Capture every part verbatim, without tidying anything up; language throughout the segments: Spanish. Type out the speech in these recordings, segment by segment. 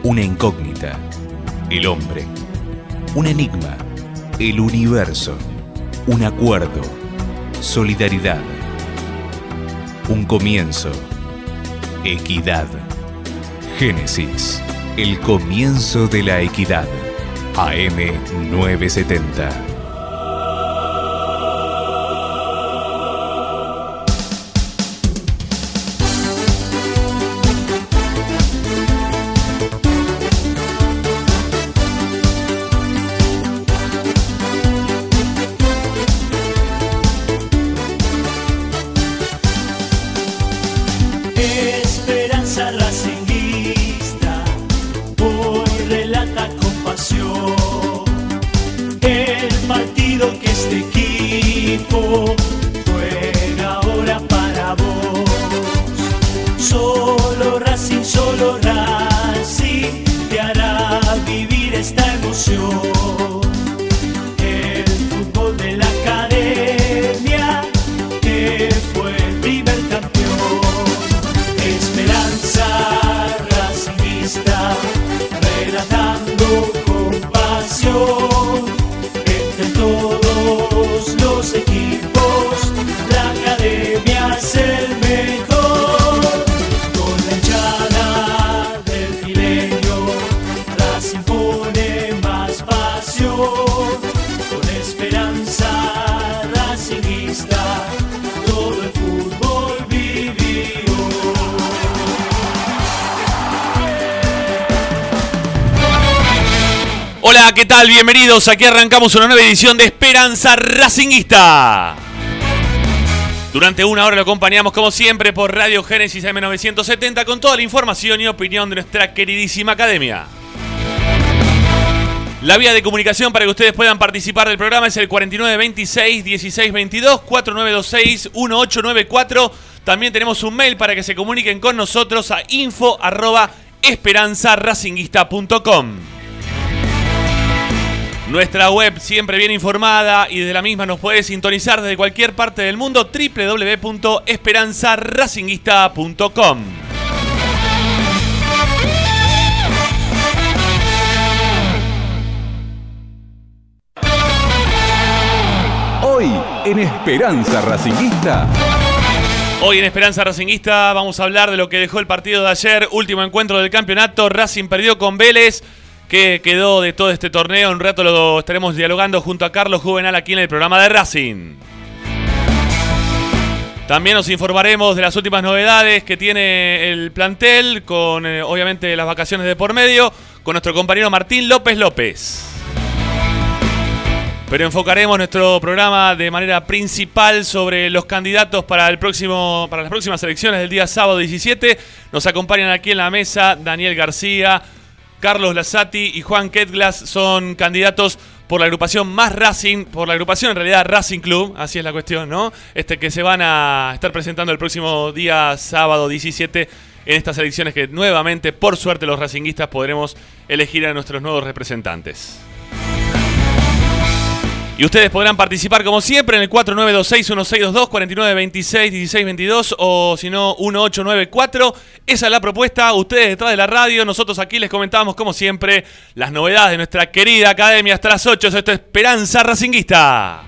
una incógnita, el hombre, un enigma, el universo, un acuerdo, solidaridad, un comienzo, equidad. Génesis, el comienzo de la equidad. A M novecientos setenta. Hola, ¿qué tal? Bienvenidos. Aquí arrancamos una nueva edición de Esperanza Racinguista. Durante una hora lo acompañamos como siempre por Radio Génesis A M novecientos setenta con toda la información y opinión de nuestra queridísima academia. La vía de comunicación para que ustedes puedan participar del programa es el cuarenta y nueve veintiséis dieciséis veintidós, cuatro nueve dos seis uno ocho nueve cuatro. También tenemos un mail para que se comuniquen con nosotros a info arroba esperanza racinguista punto com. Nuestra web siempre bien informada y desde la misma nos puede sintonizar desde cualquier parte del mundo, doble u doble u doble u punto esperanza racinguista punto com. Hoy en Esperanza Racinguista. Hoy en Esperanza Racinguista vamos a hablar de lo que dejó el partido de ayer, último encuentro del campeonato. Racing perdió con Vélez. ¿Qué quedó de todo este torneo? Un rato lo estaremos dialogando junto a Carlos Juvenal aquí en el programa de Racing. También nos informaremos de las últimas novedades que tiene el plantel, con eh, obviamente las vacaciones de por medio, con nuestro compañero Martín López López. Pero enfocaremos nuestro programa de manera principal sobre los candidatos para el próximo, para las próximas elecciones del día sábado diecisiete. Nos acompañan aquí en la mesa Daniel García, Carlos Lasati y Juan Ketglas. Son candidatos por la agrupación Más Racing, por la agrupación en realidad Racing Club, así es la cuestión, ¿no? Este que se van a estar presentando el próximo día sábado diecisiete en estas elecciones que nuevamente, por suerte, los racinguistas podremos elegir a nuestros nuevos representantes. Y ustedes podrán participar como siempre en el cuatro nueve dos seis uno seis dos dos, cuarenta y nueve veintiséis dieciséis veintidós o si no uno ocho nueve cuatro. Esa es la propuesta. Ustedes detrás de la radio, nosotros aquí les comentamos como siempre las novedades de nuestra querida academia hasta las ocho. Esto es Esperanza Racinguista.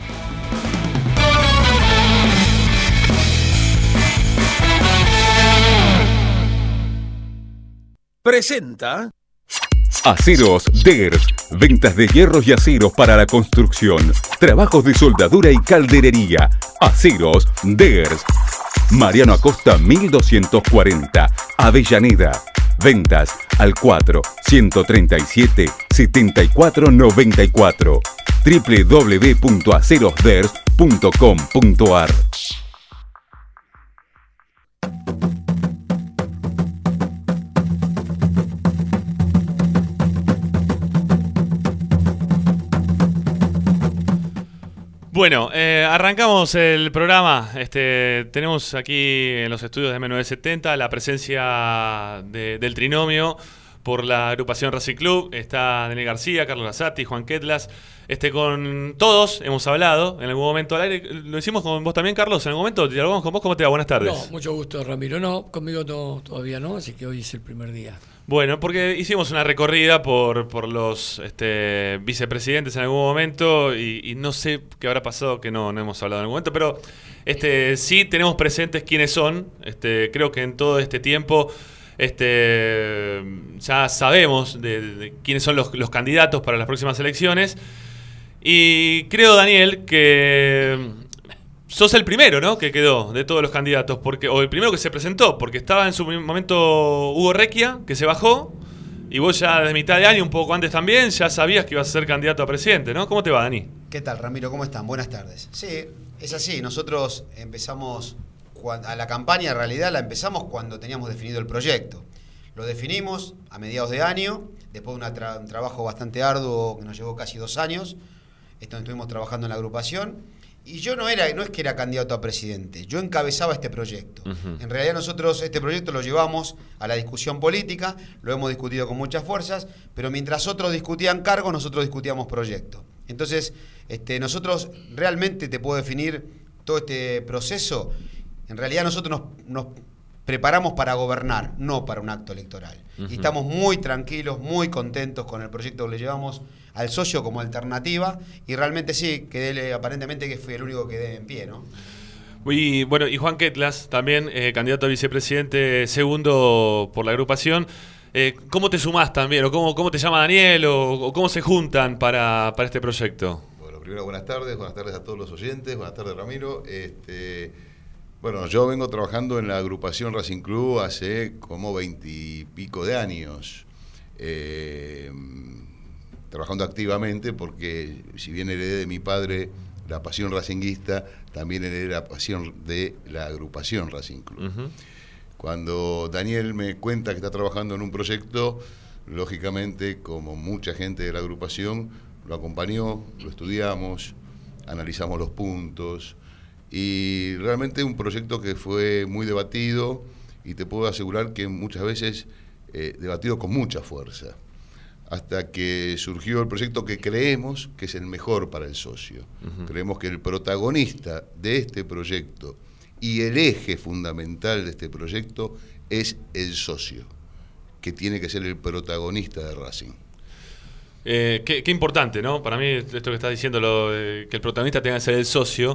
Presenta Aceros Degers, ventas de hierros y aceros para la construcción, trabajos de soldadura y calderería. Aceros Degers, Mariano Acosta mil doscientos cuarenta, Avellaneda. Ventas al cuatro, ciento treinta y siete, setenta y cuatro noventa y cuatro, doble u doble u doble u punto aceros degers punto com punto ar. Bueno, eh, arrancamos el programa. Este, tenemos aquí en los estudios de M novecientos setenta la presencia de, del trinomio por la agrupación Racing Club. Está Daniel García, Carlos Lazzati, Juan Ketlas. Este, con todos hemos hablado en algún momento al aire. Lo hicimos con vos también, Carlos. En algún momento dialogamos con vos. ¿Cómo te va? Buenas tardes. No, mucho gusto, Ramiro. No, conmigo no, todavía no, así que hoy es el primer día. Bueno, porque hicimos una recorrida por, por los este, vicepresidentes en algún momento y, y no sé qué habrá pasado que no, no hemos hablado en algún momento, pero este, sí tenemos presentes quiénes son. Este, creo que en todo este tiempo este, ya sabemos de, de quiénes son los, los candidatos para las próximas elecciones. Y creo, Daniel, que sos el primero, ¿no?, que quedó de todos los candidatos, porque o el primero que se presentó, porque estaba en su momento Hugo Recchia, que se bajó, y vos ya desde mitad de año, un poco antes también, ya sabías que ibas a ser candidato a presidente, ¿no? ¿Cómo te va, Dani? ¿Qué tal, Ramiro? ¿Cómo están? Buenas tardes. Sí, es así. Nosotros empezamos a la campaña, en realidad la empezamos cuando teníamos definido el proyecto. Lo definimos a mediados de año, después de una tra un trabajo bastante arduo que nos llevó casi dos años. Esto estuvimos trabajando en la agrupación. Y yo no era, no es que era candidato a presidente, yo encabezaba este proyecto. Uh-huh. En realidad nosotros este proyecto lo llevamos a la discusión política, lo hemos discutido con muchas fuerzas, pero mientras otros discutían cargos, nosotros discutíamos proyectos. Entonces, este, nosotros realmente te puedo definir todo este proceso. En realidad nosotros nos, nos preparamos para gobernar, no para un acto electoral. Uh-huh. Y estamos muy tranquilos, muy contentos con el proyecto que le llevamos al socio como alternativa, y realmente sí, quedé, aparentemente que fui el único que quedé en pie, ¿no? Y bueno, y Juan Ketlas, también eh, candidato a vicepresidente segundo por la agrupación. Eh, ¿Cómo te sumás también? ¿O cómo, cómo te llama Daniel? ¿O, o cómo se juntan para, para este proyecto? Bueno, primero buenas tardes, buenas tardes a todos los oyentes, buenas tardes, Ramiro. Este, bueno, yo vengo trabajando en la agrupación Racing Club hace como veintipico de años. Eh, trabajando activamente, porque si bien heredé de mi padre la pasión racinguista, también heredé la pasión de la agrupación Racing Club. Uh-huh. Cuando Daniel me cuenta que está trabajando en un proyecto, lógicamente, como mucha gente de la agrupación, lo acompañó, lo estudiamos, analizamos los puntos, y realmente un proyecto que fue muy debatido, y te puedo asegurar que muchas veces eh, debatido con mucha fuerza, hasta que surgió el proyecto que creemos que es el mejor para el socio. Uh-huh. Creemos que el protagonista de este proyecto y el eje fundamental de este proyecto es el socio, que tiene que ser el protagonista de Racing. Eh, qué, qué importante, ¿no? Para mí, esto que estás diciendo, lo de que el protagonista tenga que ser el socio.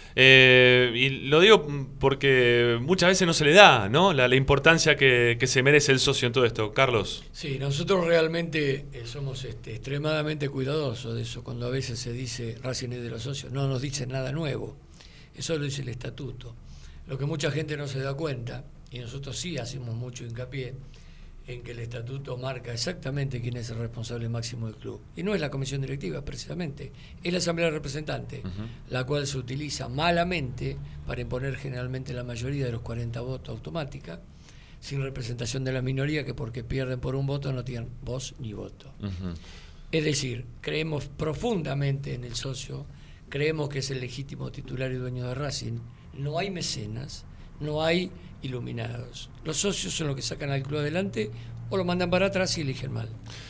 Eh, y lo digo porque muchas veces no se le da, ¿no?, la, la importancia que, que se merece el socio en todo esto. Carlos. Sí, nosotros realmente eh, somos este, extremadamente cuidadosos de eso. Cuando a veces se dice Racing es de los socios, no nos dicen nada nuevo. Eso lo dice el estatuto. Lo que mucha gente no se da cuenta, y nosotros sí hacemos mucho hincapié en que el estatuto marca exactamente quién es el responsable máximo del club. Y no es la comisión directiva, precisamente, es la asamblea de representantes, uh-huh. la cual se utiliza malamente para imponer generalmente la mayoría de los cuarenta votos automática, sin representación de la minoría, que porque pierden por un voto no tienen voz ni voto. Uh-huh. Es decir, creemos profundamente en el socio, creemos que es el legítimo titular y dueño de Racing, no hay mecenas, no hay iluminados. Los socios son los que sacan al club adelante o lo mandan para atrás y eligen mal.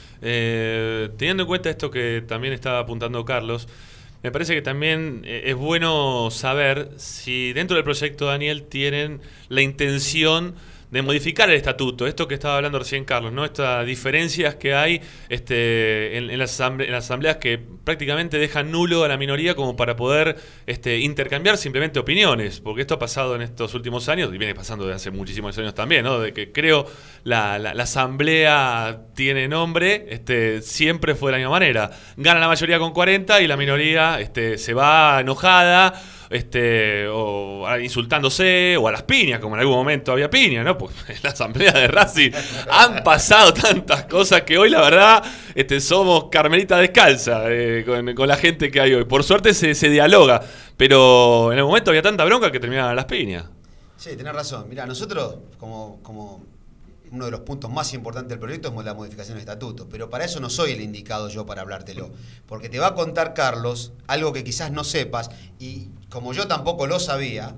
Eh, teniendo en cuenta esto que también estaba apuntando Carlos, me parece que también es bueno saber si dentro del proyecto, Daniel, tienen la intención de modificar el estatuto, esto que estaba hablando recién Carlos, ¿no? Estas diferencias que hay este, en, en, las asamble en las asambleas que prácticamente dejan nulo a la minoría como para poder este, intercambiar simplemente opiniones, porque esto ha pasado en estos últimos años y viene pasando desde hace muchísimos años también, ¿no? De que creo la, la, la asamblea tiene nombre, este, siempre fue de la misma manera, gana la mayoría con cuarenta y la minoría este, se va enojada, Este, o insultándose, o a las piñas, como en algún momento había piña, ¿no? Pues en la asamblea de Racing han pasado tantas cosas que hoy, la verdad, este, somos carmelita descalza eh, con, con la gente que hay hoy. Por suerte se, se dialoga, pero en el momento había tanta bronca que terminaban las piñas. Sí, tenés razón. Mirá, nosotros, como, como uno de los puntos más importantes del proyecto es la modificación del estatuto, pero para eso no soy el indicado yo para hablártelo, porque te va a contar Carlos algo que quizás no sepas, y como yo tampoco lo sabía,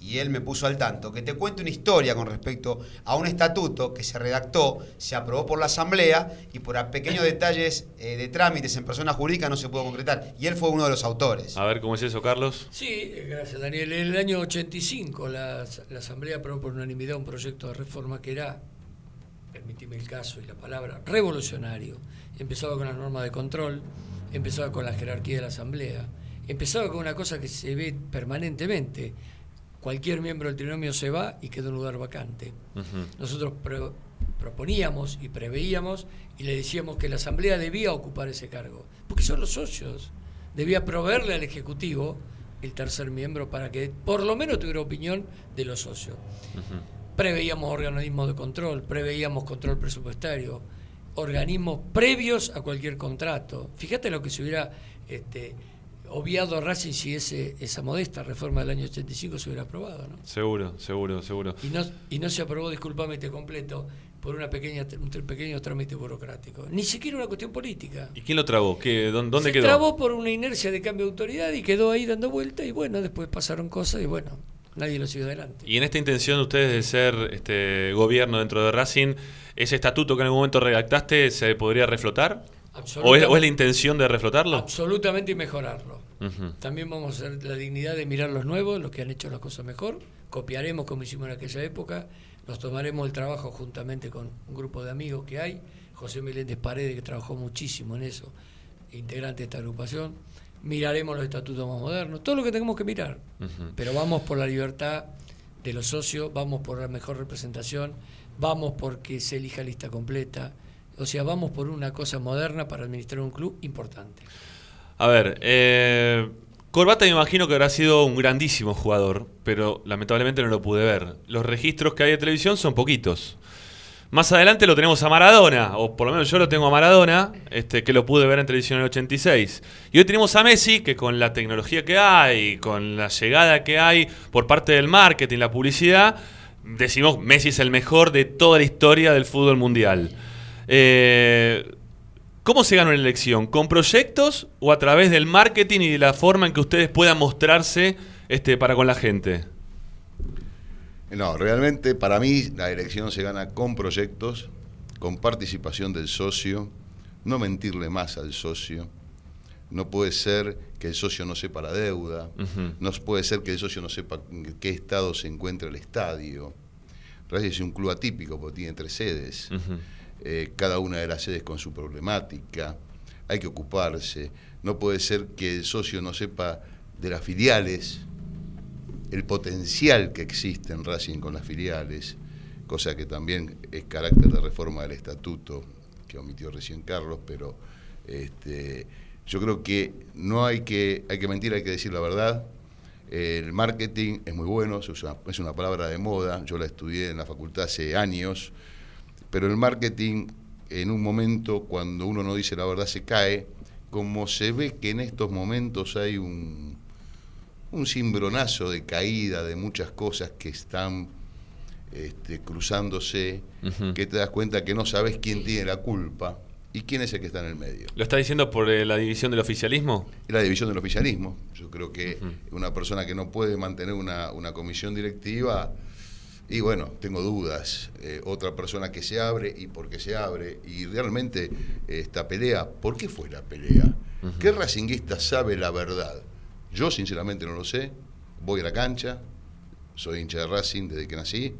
y él me puso al tanto, que te cuente una historia con respecto a un estatuto que se redactó, se aprobó por la Asamblea y por pequeños detalles eh, de trámites en persona jurídica no se pudo concretar. Y él fue uno de los autores. A ver, ¿cómo es eso, Carlos? Sí, gracias, Daniel. En el año ochenta y cinco la, la Asamblea aprobó por unanimidad un proyecto de reforma que era, permíteme el caso y la palabra, revolucionario. Empezaba con las normas de control, empezaba con la jerarquía de la Asamblea, empezaba con una cosa que se ve permanentemente. Cualquier miembro del trinomio se va y queda un lugar vacante. Uh-huh. Nosotros pro, proponíamos y preveíamos y le decíamos que la Asamblea debía ocupar ese cargo, porque son los socios. Debía proveerle al Ejecutivo el tercer miembro para que por lo menos tuviera opinión de los socios. Uh-huh. Preveíamos organismos de control, preveíamos control presupuestario, organismos previos a cualquier contrato. Fíjate lo que se hubiera... Este, obviado Racing si ese, esa modesta reforma del año ochenta y cinco se hubiera aprobado, ¿no? Seguro, seguro, seguro. Y no, y no se aprobó, discúlpame, te completo, por una pequeña, un pequeño trámite burocrático. Ni siquiera una cuestión política. ¿Y quién lo trabó? ¿Qué, ¿Dónde se quedó? Se trabó por una inercia de cambio de autoridad y quedó ahí dando vuelta y bueno, después pasaron cosas y bueno, nadie lo siguió adelante. Y en esta intención de ustedes de ser este gobierno dentro de Racing, ¿ese estatuto que en algún momento redactaste se podría reflotar? ¿O es, ¿O es la intención de reflotarlo? Absolutamente, y mejorarlo. Uh-huh. También vamos a hacer la dignidad de mirar los nuevos, los que han hecho las cosas mejor. Copiaremos como hicimos en aquella época. Nos tomaremos el trabajo juntamente con un grupo de amigos que hay. José Meléndez Paredes, que trabajó muchísimo en eso, integrante de esta agrupación. Miraremos los estatutos más modernos, todo lo que tengamos que mirar. Uh-huh. Pero vamos por la libertad de los socios, vamos por la mejor representación, vamos porque se elija lista completa. O sea, vamos por una cosa moderna para administrar un club importante. A ver, eh, Corbata me imagino que habrá sido un grandísimo jugador, pero lamentablemente no lo pude ver. Los registros que hay de televisión son poquitos. Más adelante lo tenemos a Maradona, o por lo menos yo lo tengo a Maradona, este, que lo pude ver en televisión en el ochenta y seis. Y hoy tenemos a Messi, que con la tecnología que hay, con la llegada que hay por parte del marketing, la publicidad, decimos Messi es el mejor de toda la historia del fútbol mundial. Eh, ¿Cómo se gana una elección? ¿Con proyectos o a través del marketing y de la forma en que ustedes puedan mostrarse este, para con la gente? No, realmente para mí la elección se gana con proyectos, con participación del socio, no mentirle más al socio. No puede ser que el socio no sepa la deuda, uh-huh. No puede ser que el socio no sepa en qué estado se encuentra el estadio. Racing es un club atípico porque tiene tres sedes. Uh-huh. Eh, cada una de las sedes con su problemática, hay que ocuparse. No puede ser que el socio no sepa de las filiales, el potencial que existe en Racing con las filiales, cosa que también es carácter de reforma del estatuto que omitió recién Carlos, pero este, yo creo que no hay que, hay que mentir, hay que decir la verdad. El marketing es muy bueno, es una, es una palabra de moda, yo la estudié en la facultad hace años. Pero el marketing, en un momento, cuando uno no dice la verdad, se cae. Como se ve que en estos momentos hay un, un cimbronazo de caída de muchas cosas que están este, cruzándose, uh-huh. Que te das cuenta que no sabes quién tiene la culpa y quién es el que está en el medio. ¿Lo está diciendo por eh, la división del oficialismo? La división del oficialismo. Yo creo que uh-huh. Una persona que no puede mantener una, una comisión directiva... Y bueno, tengo dudas. Eh, otra persona que se abre y por qué se abre. Y realmente eh, esta pelea, ¿por qué fue la pelea? Uh-huh. ¿Qué racinguista sabe la verdad? Yo sinceramente no lo sé. Voy a la cancha, soy hincha de Racing desde que nací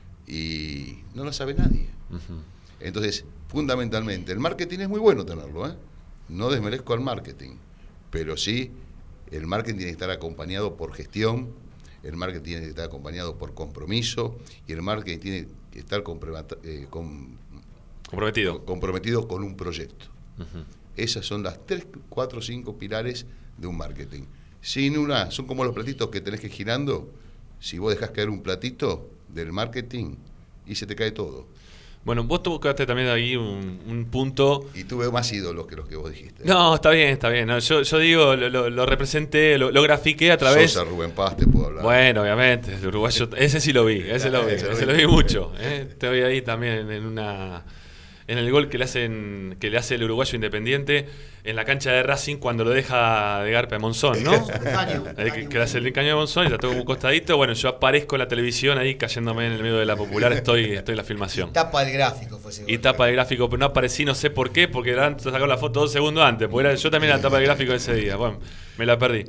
y no la sabe nadie. Uh-huh. Entonces, fundamentalmente, el marketing es muy bueno tenerlo, ¿eh? No desmerezco al marketing, pero sí, el marketing tiene que estar acompañado por gestión. El marketing tiene que estar acompañado por compromiso y el marketing tiene que estar eh, con, comprometido. comprometido con un proyecto. Uh-huh. Esas son las tres, cuatro, cinco pilares de un marketing. Sin una, son como los platitos que tenés que ir girando. Si vos dejás caer un platito del marketing y se te cae todo. Bueno, vos tocaste también ahí un, un punto... Y tuve más ídolos que los que vos dijiste. No, está bien, está bien. No, yo, yo digo, lo, lo representé, lo, lo grafiqué a través... Sosa, Rubén Paz, te puedo hablar. Bueno, obviamente, el uruguayo, ese sí lo vi, ese lo vi, ese lo vi mucho. ¿eh? Estoy ahí también en una... en el gol que le hacen que le hace el uruguayo Independiente en la cancha de Racing cuando lo deja de garpe a Monzón, ¿no? Eh, que, que le hace el caño de Monzón y la toca como un costadito. Bueno, yo aparezco en la televisión ahí cayéndome en el medio de la Popular, estoy, estoy en la filmación. Y tapa el gráfico fue ese gol. Y tapa el gráfico, pero no aparecí, no sé por qué, porque sacaron la foto dos segundos antes, porque era, yo también era la tapa del gráfico ese día. Bueno, me la perdí.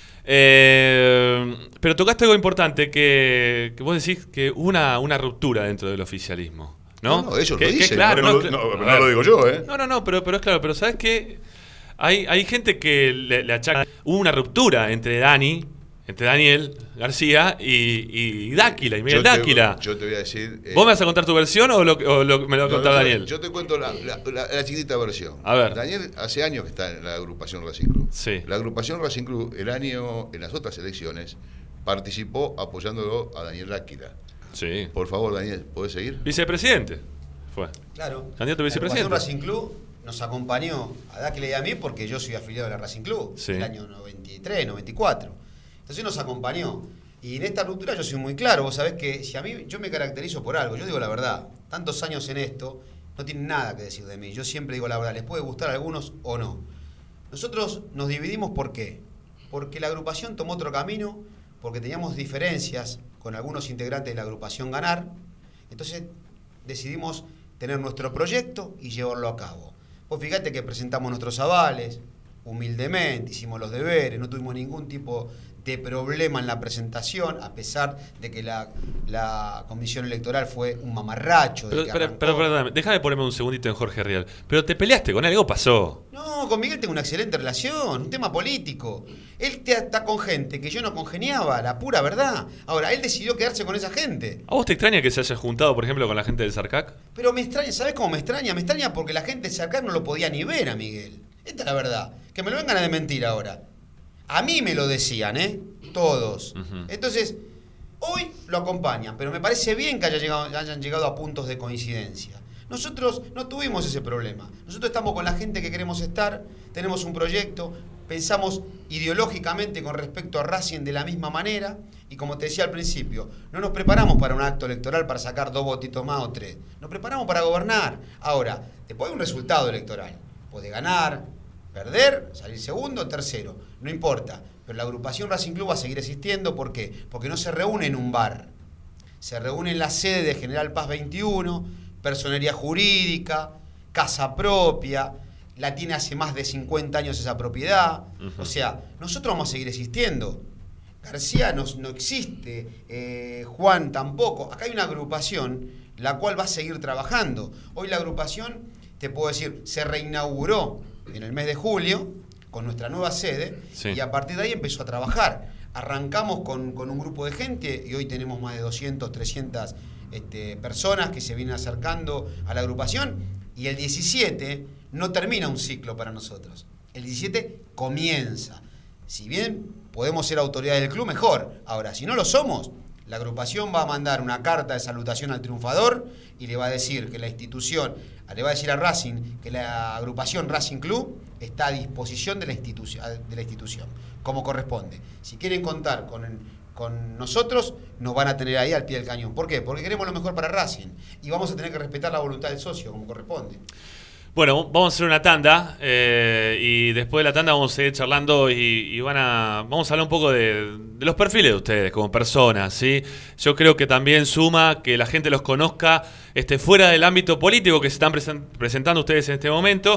Eh, pero tocaste algo importante, que, que vos decís que hubo una, una ruptura dentro del oficialismo, ¿no? No, no ellos que, lo dicen, que claro, no, no, no, no, no, no lo digo yo, ¿eh? No, no, no, pero, pero es claro, pero ¿sabes qué? Hay, hay gente que le, le achaca. Hubo una ruptura entre Dani, entre Daniel García y, y Dáquila, y Miguel yo te, Dáquila. Yo te voy a decir... Eh, ¿Vos me vas a contar tu versión o, lo, o lo, me lo va a contar no, no, Daniel? Yo te cuento la, la, la, la chiquita versión. A ver. Daniel hace años que está en la agrupación Racing Club. Sí. La agrupación Racing Club, el año, en las otras elecciones, participó apoyándolo a Daniel Dáquila. Sí. Por favor, Daniel, ¿podés seguir? Vicepresidente fue. Claro. Candidato a vicepresidente. La Racing Club nos acompañó a Dáquila y a mí porque yo soy afiliado de la Racing Club, sí. el año noventa y tres, noventa y cuatro. Entonces nos acompañó. Y en esta ruptura yo soy muy claro. Vos sabés que si a mí yo me caracterizo por algo, yo digo la verdad. Tantos años en esto, no tienen nada que decir de mí. Yo siempre digo la verdad. Les puede gustar a algunos o no. Nosotros nos dividimos ¿por qué? Porque la agrupación tomó otro camino, porque teníamos diferencias con algunos integrantes de la agrupación Ganar. Entonces decidimos tener nuestro proyecto y llevarlo a cabo. Vos fíjate que presentamos nuestros avales, humildemente, hicimos los deberes, no tuvimos ningún tipo de problema en la presentación, a pesar de que la, la comisión electoral fue un mamarracho. Pero, de que pero, pero perdóname, déjame ponerme un segundito en Jorge Rial. Pero te peleaste con él, algo pasó. No, con Miguel tengo una excelente relación, un tema político. Él está con gente que yo no congeniaba, la pura verdad. Ahora, él decidió quedarse con esa gente. ¿A vos te extraña que se haya juntado, por ejemplo, con la gente del Sarcac? Pero me extraña, ¿sabes cómo me extraña? Me extraña porque la gente del Sarcac no lo podía ni ver a Miguel. Esta es la verdad. Que me lo vengan a desmentir ahora. A mí me lo decían, ¿eh? Todos. Uh-huh. Entonces, hoy lo acompañan, pero me parece bien que haya llegado, hayan llegado a puntos de coincidencia. Nosotros no tuvimos ese problema. Nosotros estamos con la gente que queremos estar, tenemos un proyecto, pensamos ideológicamente con respecto a Racing de la misma manera, y como te decía al principio, no nos preparamos para un acto electoral para sacar dos votitos más o tres. Nos preparamos para gobernar. Ahora, después hay un resultado electoral. Puede ganar, perder, salir segundo, tercero, no importa. Pero la agrupación Racing Club va a seguir existiendo. ¿Por qué? Porque no se reúne en un bar. Se reúne en la sede de General Paz veintiuno, personería jurídica, casa propia, la tiene hace más de cincuenta años esa propiedad. Uh-huh. O sea, nosotros vamos a seguir existiendo. García no, no existe, eh, Juan tampoco. Acá hay una agrupación la cual va a seguir trabajando. Hoy la agrupación, te puedo decir, se reinauguró en el mes de julio con nuestra nueva sede, sí. Y a partir de ahí empezó a trabajar. Arrancamos con, con un grupo de gente y hoy tenemos más de doscientas, trescientas este, personas que se vienen acercando a la agrupación, y el diecisiete no termina un ciclo para nosotros. El diecisiete comienza. Si bien podemos ser autoridad del club, mejor. Ahora, si no lo somos, la agrupación va a mandar una carta de salutación al triunfador y le va a decir que la institución, le va a decir a Racing que la agrupación Racing Club está a disposición de la institución, de la institución como corresponde. Si quieren contar con, con nosotros, nos van a tener ahí al pie del cañón. ¿Por qué? Porque queremos lo mejor para Racing y vamos a tener que respetar la voluntad del socio como corresponde. Bueno, vamos a hacer una tanda eh, y después de la tanda vamos a seguir charlando y, y van a vamos a hablar un poco de, de los perfiles de ustedes como personas, ¿sí? Yo creo que también suma que la gente los conozca este, fuera del ámbito político que se están presen- presentando ustedes en este momento,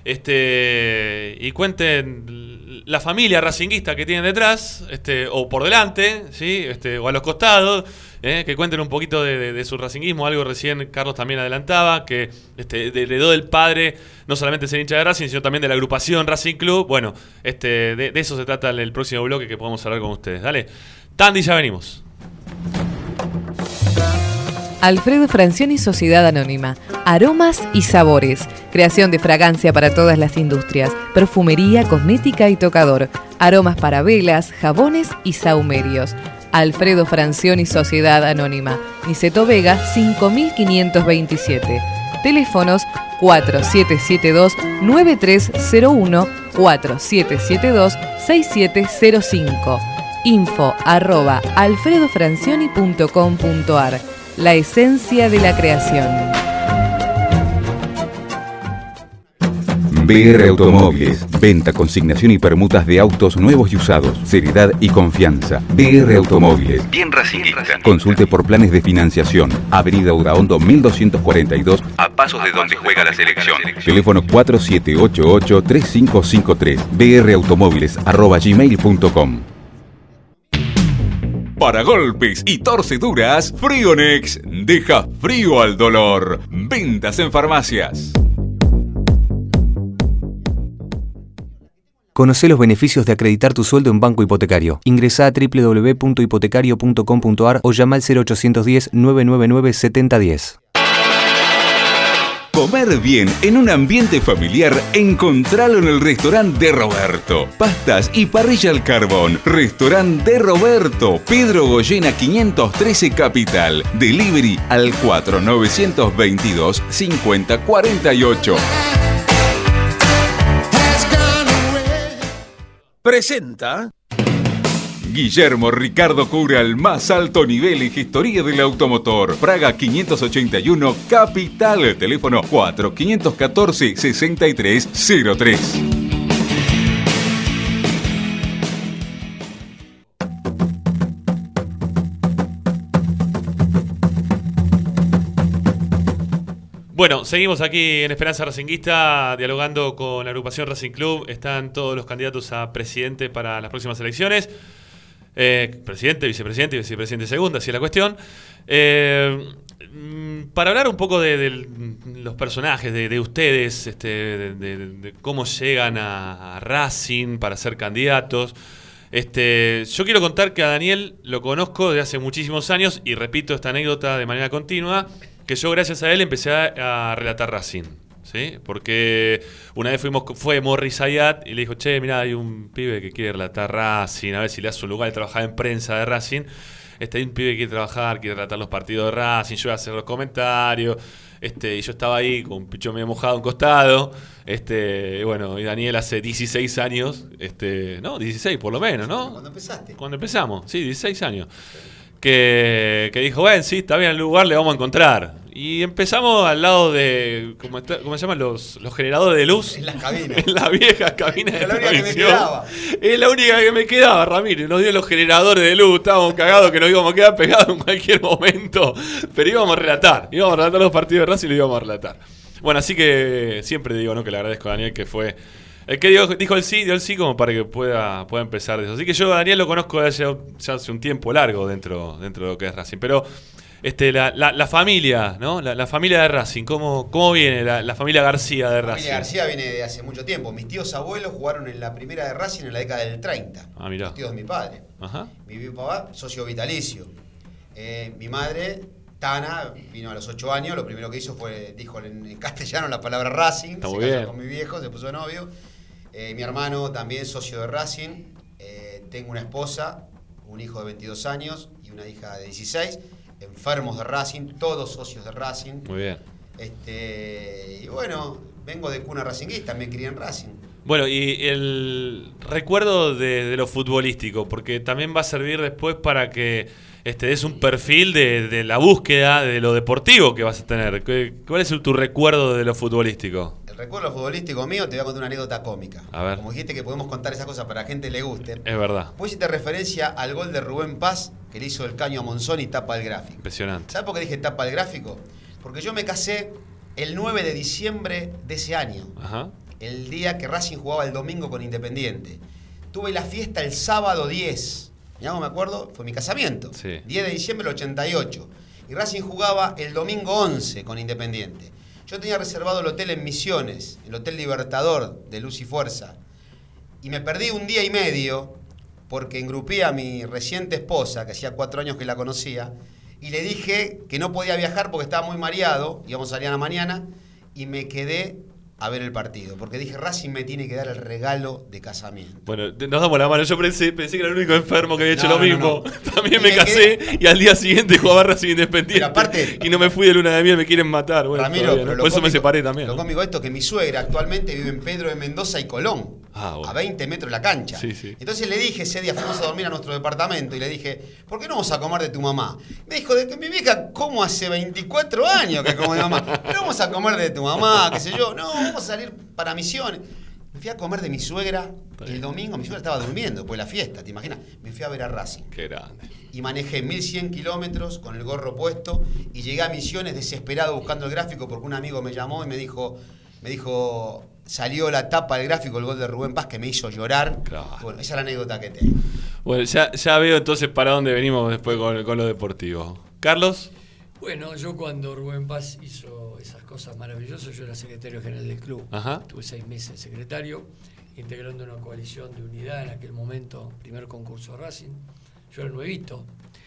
este, y cuenten la familia racinguista que tienen detrás, este, o por delante, ¿sí? Este, o a los costados. Eh, que cuenten un poquito de, de, de su racinguismo, algo recién Carlos también adelantaba, que este, heredó del padre no solamente ser hincha de Racing, sino también de la agrupación Racing Club. Bueno, este, de, de eso se trata el, el próximo bloque que podemos hablar con ustedes. Dale, Tandy, ya venimos. Alfredo Francioni, Sociedad Anónima. Aromas y sabores. Creación de fragancia para todas las industrias. Perfumería, cosmética y tocador. Aromas para velas, jabones y sahumerios. Alfredo Francioni, Sociedad Anónima. Niceto Vega, cinco mil quinientos veintisiete. Teléfonos cuatro siete siete dos nueve tres cero uno, cuatro siete siete dos seis siete cero cinco. Info arroba alfredofrancioni punto com punto ar. La esencia de la creación. B R Automóviles. Venta, consignación y permutas de autos nuevos y usados. Seriedad y confianza. B R Automóviles. Bien racinguista. Consulte por planes de financiación. Avenida Udaondo mil doscientos cuarenta y dos, a pasos de donde juega la selección. Teléfono cuatro siete ocho ocho, tres cinco cinco tres. brautomóviles arroba gmail punto com. Para golpes y torceduras, Frionex deja frío al dolor. Ventas en farmacias. Conocé los beneficios de acreditar tu sueldo en Banco Hipotecario. Ingresá a doble u doble u doble u punto hipotecario punto com punto a r o llama al cero ochocientos diez, nueve nueve nueve, setenta diez. Comer bien en un ambiente familiar, encontralo en el restaurante de Roberto. Pastas y parrilla al carbón. Restaurante de Roberto. Pedro Goyena quinientos trece Capital. Delivery al cuatro nueve dos dos, cinco cero cuatro ocho. Presenta Guillermo Ricardo Cura, el más alto nivel en gestoría del automotor. Praga quinientos ochenta y uno Capital. Teléfono cuatro cinco uno cuatro, seis tres cero tres. Bueno, seguimos aquí en Esperanza Racinguista dialogando con la agrupación Racing Club. Están todos los candidatos a presidente para las próximas elecciones. Eh, presidente, vicepresidente y vicepresidente segunda, así es la cuestión. Eh, para hablar un poco de, de los personajes, de, de ustedes, este, de, de, de cómo llegan a, a Racing para ser candidatos. Este, yo quiero contar que a Daniel lo conozco desde hace muchísimos años y repito esta anécdota de manera continua, que yo gracias a él empecé a, a relatar Racing, ¿sí? Porque una vez fuimos, fue Morris Ayat y le dijo, che, mirá, hay un pibe que quiere relatar Racing, a ver si le hace un lugar de trabajar en prensa de Racing. Este, hay un pibe que quiere trabajar, quiere relatar los partidos de Racing, yo voy a hacer los comentarios. Este, y yo estaba ahí con un picho medio mojado a un costado. Este, y bueno, y Daniel hace dieciséis años, este, no, dieciséis por lo menos, ¿no? Cuando empezaste. Cuando empezamos, sí, dieciséis años. Que, que dijo, bueno, sí, está bien, el lugar le vamos a encontrar. Y empezamos al lado de, ¿cómo, está, cómo se llaman? Los, los generadores de luz. En las cabinas. En las viejas cabinas de la única que me quedaba. Es la única que me quedaba, Ramírez. Nos dio los generadores de luz, estábamos cagados que nos íbamos a quedar pegados en cualquier momento. Pero íbamos a relatar, íbamos a relatar los partidos de Racing y lo íbamos a relatar. Bueno, así que siempre digo, ¿no?, que le agradezco a Daniel, que fue el que dijo, dijo el sí, dio el sí como para que pueda, pueda empezar de eso. Así que yo a Daniel lo conozco desde ya hace un tiempo largo dentro, dentro de lo que es Racing. Pero este, la, la, la familia, ¿no? La, la familia de Racing, ¿cómo, cómo viene la, la familia García de Racing? La familia García viene de hace mucho tiempo. Mis tíos abuelos jugaron en la primera de Racing en la década del treinta. Ah, mirá. Los tíos de mi padre. Ajá. Mi papá, socio vitalicio. Eh, mi madre, Tana, vino a los ocho años. Lo primero que hizo fue, dijo en, en castellano la palabra Racing. Está se muy casó bien. con mi viejo, se puso de novio. Eh, mi hermano también socio de Racing. Eh, tengo una esposa, un hijo de veintidós años y una hija de dieciséis. Enfermos de Racing, todos socios de Racing. Muy bien. Este, y bueno, vengo de cuna racinguista, me crié en Racing. Bueno, y el recuerdo de, de lo futbolístico, porque también va a servir después para que este, des un perfil de, de la búsqueda de lo deportivo que vas a tener. ¿Cuál es tu recuerdo de lo futbolístico? El recuerdo futbolístico mío, te voy a contar una anécdota cómica. A ver. Como dijiste que podemos contar esas cosas para que a la gente le guste. Es verdad. Vos hiciste referencia al gol de Rubén Paz, que le hizo el caño a Monzón y tapa el gráfico. Impresionante. ¿Sabes por qué dije tapa el gráfico? Porque yo me casé el nueve de diciembre de ese año. Ajá. El día que Racing jugaba el domingo con Independiente. Tuve la fiesta el sábado diez. Ya no me acuerdo, fue mi casamiento. Sí. diez de diciembre del ochenta y ocho. Y Racing jugaba el domingo once con Independiente. Yo tenía reservado el hotel en Misiones, el Hotel Libertador de Luz y Fuerza. Y me perdí un día y medio porque engrupí a mi reciente esposa, que hacía cuatro años que la conocía, y le dije que no podía viajar porque estaba muy mareado, íbamos a salir a la mañana, y me quedé a ver el partido, porque dije, Racing me tiene que dar el regalo de casamiento. Bueno, nos damos la mano. Yo pensé, pensé que era el único enfermo que había hecho No, lo mismo. no, no. También Y me me casé quedé- y al día siguiente jugaba Racing Independiente. Pero aparte- y no me fui de luna de miel, me quieren matar. Bueno, Ramiro, todavía, ¿no? pero lo Por eso me cómico- separé también. Lo ¿no? cómico esto es que mi suegra actualmente vive en Pedro de Mendoza y Colón. Ah, bueno. A veinte metros de la cancha. Sí, sí. Entonces le dije ese día, fuimos a dormir a nuestro departamento y le dije, ¿por qué no vamos a comer de tu mamá? Me dijo, de que mi vieja como hace veinticuatro años que como de mamá. Pero vamos a comer de tu mamá, qué sé yo. No, vamos a salir para Misiones. Me fui a comer de mi suegra el domingo. Mi suegra estaba durmiendo después de la fiesta, ¿te imaginas? Me fui a ver a Racing. Qué grande. Y manejé mil cien kilómetros con el gorro puesto y llegué a Misiones desesperado buscando el gráfico porque un amigo me llamó y me dijo, me dijo, salió la tapa del gráfico, el gol de Rubén Paz, que me hizo llorar. Claro. Bueno, esa es la anécdota que tengo. Bueno, ya, ya veo entonces para dónde venimos después con, con lo deportivo. Carlos. Bueno, yo cuando Rubén Paz hizo esas cosas maravillosas, yo era secretario general del club. Ajá. Tuve seis meses de secretario, integrando una coalición de unidad en aquel momento, primer concurso de Racing. Yo era nuevito.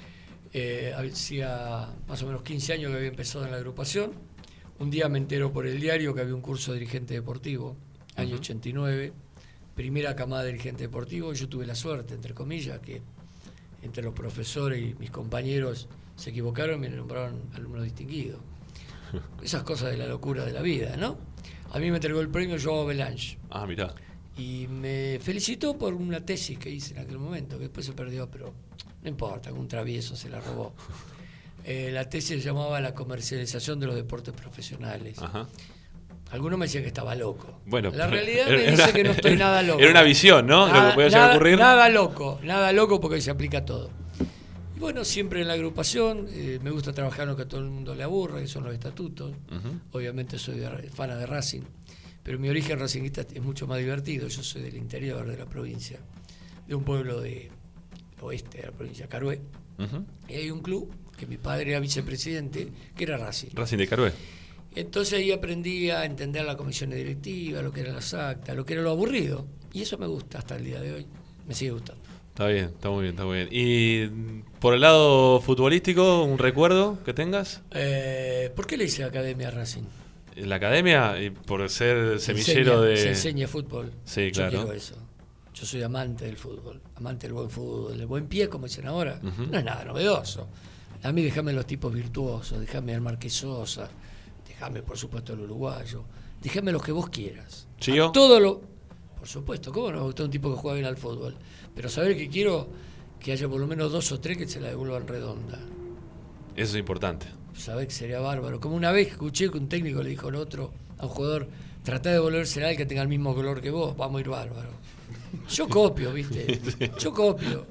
Eh, hacía más o menos quince años que había empezado en la agrupación. Un día me entero por el diario que había un curso de dirigente deportivo, año uh-huh. ochenta y nueve, primera camada de dirigente deportivo. Yo tuve la suerte, entre comillas, que entre los profesores y mis compañeros se equivocaron y me nombraron alumno distinguido. Esas cosas de la locura de la vida, ¿no? A mí me entregó el premio Joao Belange. Ah, mirá. Y me felicitó por una tesis que hice en aquel momento, que después se perdió, pero no importa, algún travieso se la robó. Eh, la tesis se llamaba La comercialización de los deportes profesionales. Ajá. Algunos me decían que estaba loco. Bueno, la realidad era, me dice era, que no estoy nada loco. Era una visión, ¿no? Nada, lo que podía nada, llegar a ocurrir. Nada loco, nada loco porque se aplica todo. Y bueno, siempre en la agrupación, eh, me gusta trabajar en lo que a todo el mundo le aburre, que son los estatutos. Uh-huh. Obviamente soy de, fan de Racing, pero mi origen racinguista es mucho más divertido. Yo soy del interior de la provincia, de un pueblo de oeste de la provincia, Carué. Uh-huh. Y hay un club que mi padre era vicepresidente, que era Racing. Racing de Carué. Entonces ahí aprendí a entender la comisión directiva, lo que eran las actas, lo que era lo aburrido. Y eso me gusta hasta el día de hoy. Me sigue gustando. Está bien, está muy bien, está muy bien. ¿Y por el lado futbolístico, un recuerdo que tengas? Eh, ¿Por qué le hice academia a Racing? ¿La academia? Y por ser se semillero enseña, de... Se enseña fútbol. Sí, Yo claro. quiero eso. Yo soy amante del fútbol, amante del buen fútbol, del buen pie, como dicen ahora. Uh-huh. No es nada novedoso. A mí déjame los tipos virtuosos, déjame al Marqués Sosa, déjame por supuesto al uruguayo, déjame los que vos quieras. ¿Chío? Todo lo... Por supuesto, ¿cómo no me gusta un tipo que juega bien al fútbol? Pero saber que quiero que haya por lo menos dos o tres que se la devuelvan redonda. Eso es importante. Sabés que sería bárbaro. Como una vez escuché que un técnico le dijo al otro, a un jugador, tratá de devolvérsela al que tenga el mismo color que vos, vamos a ir bárbaro. Yo copio, ¿viste? Sí. Yo copio.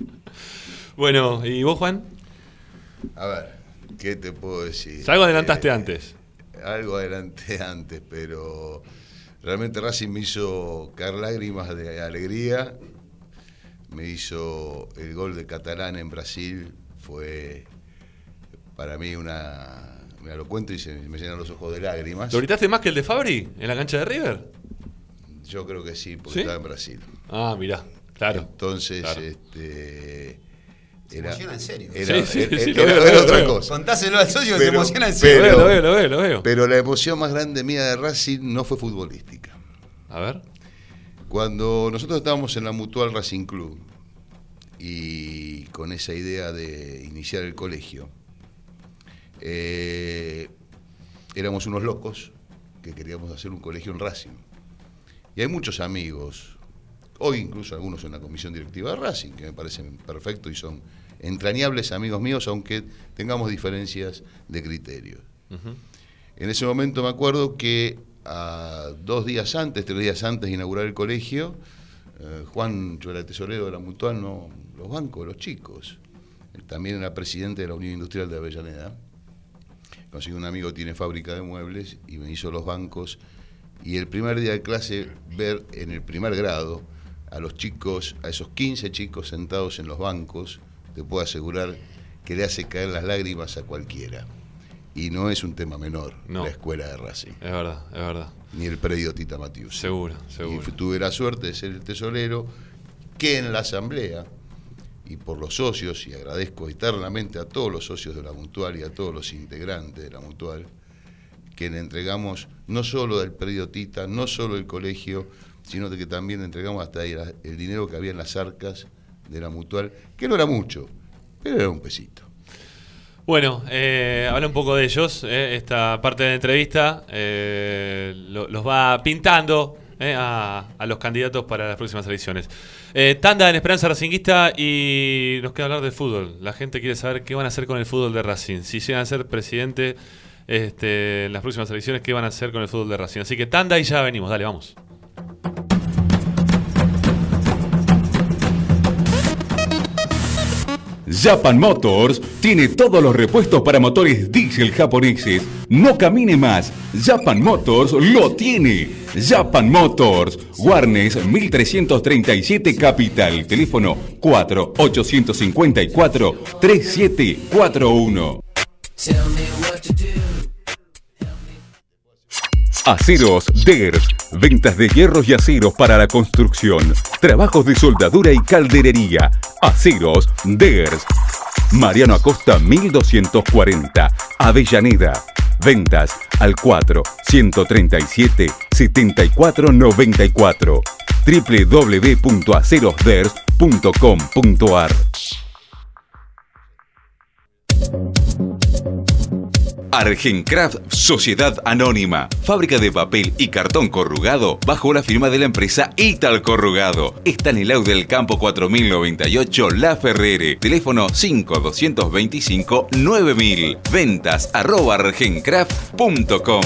Bueno, ¿y vos, Juan? A ver, ¿qué te puedo decir? Algo adelantaste eh, antes. Algo adelanté antes, pero realmente Racing me hizo caer lágrimas de alegría. Me hizo el gol de Catalán en Brasil. Fue para mí una... Me lo cuento y se me llenan los ojos de lágrimas. ¿Lo gritaste más que el de Fabri en la cancha de River? Yo creo que sí, porque ¿Sí? estaba en Brasil. Ah, mirá, claro. Entonces, claro. este... Se era, emociona en serio. Era, sí, sí, era, sí, era, lo era, veo, era lo otra veo. cosa. Contáselo al socio que Pero- se emociona en serio. pero- lo veo, lo veo, lo veo. Pero la emoción más grande mía de Racing no fue futbolística. A ver. Cuando nosotros estábamos en la Mutual Racing Club y con esa idea de iniciar el colegio, eh, éramos unos locos que queríamos hacer un colegio en Racing. Y hay muchos amigos, hoy incluso algunos en la comisión directiva de Racing, que me parecen perfectos y son entrañables amigos míos, aunque tengamos diferencias de criterios. Uh-huh. En ese momento me acuerdo que a dos días antes, tres días antes de inaugurar el colegio, eh, Juan, yo era tesorero de la Mutual, no, los bancos, los chicos. Él también era presidente de la Unión Industrial de Avellaneda. Conseguí un amigo que tiene fábrica de muebles y me hizo los bancos. Y el primer día de clase, ver en el primer grado a los chicos, a esos quince chicos sentados en los bancos, te puedo asegurar que le hace caer las lágrimas a cualquiera. Y no es un tema menor, No. la escuela de Racing, Es verdad, es verdad. ni el predio Tita Matius. Seguro, seguro. Y tuve la suerte de ser el tesorero, que en la asamblea, y por los socios, y agradezco eternamente a todos los socios de la Mutual y a todos los integrantes de la Mutual, que le entregamos no solo del predio Tita, no solo el colegio, sino de que también le entregamos hasta ahí la- el dinero que había en las arcas de la Mutual, que no era mucho, pero era un pesito. Bueno, eh, habla un poco de ellos. Eh, esta parte de la entrevista eh, lo- los va pintando eh, a, a los candidatos para las próximas elecciones. Eh, tanda en Esperanza Racinguista y nos queda hablar de fútbol. La gente quiere saber qué van a hacer con el fútbol de Racing. Si llegan a ser presidente este, en las próximas elecciones, qué van a hacer con el fútbol de Racing. Así que tanda y ya venimos. Dale, vamos. Japan Motors tiene todos los repuestos para motores diésel japoneses. No camine más. Japan Motors lo tiene. Japan Motors. Warnes mil trescientos treinta y siete Capital. Teléfono cuatro ocho cinco cuatro tres siete cuatro uno. Aceros Ders. Ventas de hierros y aceros para la construcción. Trabajos de soldadura y calderería. Aceros Ders. Mariano Acosta mil doscientos cuarenta. Avellaneda. Ventas al cuatro uno tres siete siete cuatro nueve cuatro. doble u doble u doble u punto aceros ders punto com punto ar. Argencraft Sociedad Anónima, fábrica de papel y cartón corrugado bajo la firma de la empresa Ital Corrugado. Está en el Lau del Campo cuatro mil noventa y ocho La Ferrere. Teléfono cinco dos dos cinco nueve mil. Ventas arroba argencraft punto com.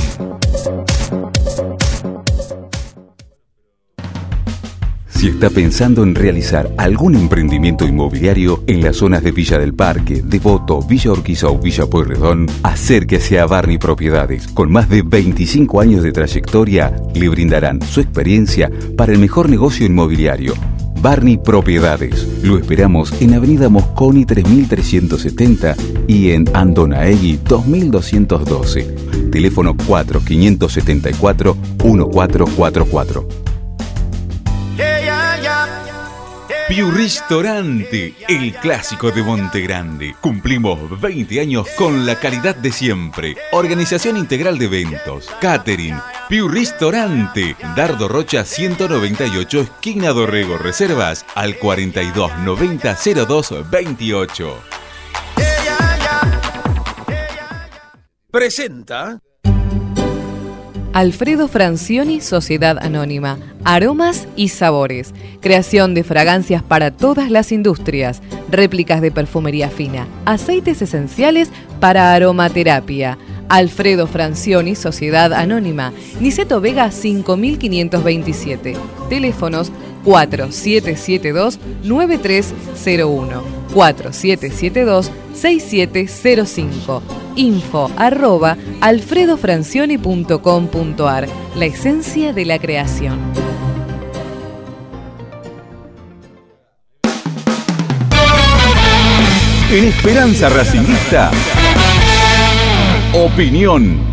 Si está pensando en realizar algún emprendimiento inmobiliario en las zonas de Villa del Parque, Devoto, Villa Urquiza o Villa Pueyrredón, acérquese a Barney Propiedades. Con más de veinticinco años de trayectoria, le brindarán su experiencia para el mejor negocio inmobiliario. Barney Propiedades. Lo esperamos en Avenida Mosconi tres mil trescientos setenta y en Andonaegui dos mil doscientos doce. Teléfono cuatro cinco siete cuatro uno cuatro cuatro cuatro. Piu Ristorante, el clásico de Monte Grande. Cumplimos veinte años con la calidad de siempre. Organización integral de eventos, catering. Piu Ristorante, Dardo Rocha ciento noventa y ocho, esquina Dorrego. Reservas al cuarenta y dos noventa cero dos veintiocho. Presenta Alfredo Francioni, Sociedad Anónima. Aromas y sabores. Creación de fragancias para todas las industrias. Réplicas de perfumería fina. Aceites esenciales para aromaterapia. Alfredo Francioni, Sociedad Anónima. Niceto Vega cinco mil quinientos veintisiete. Teléfonos cuatro siete siete dos nueve tres cero uno, cuatro siete siete dos seis siete cero cinco. Info arroba alfredofrancioni punto com punto ar. La esencia de la creación. En Esperanza Racinguista, opinión.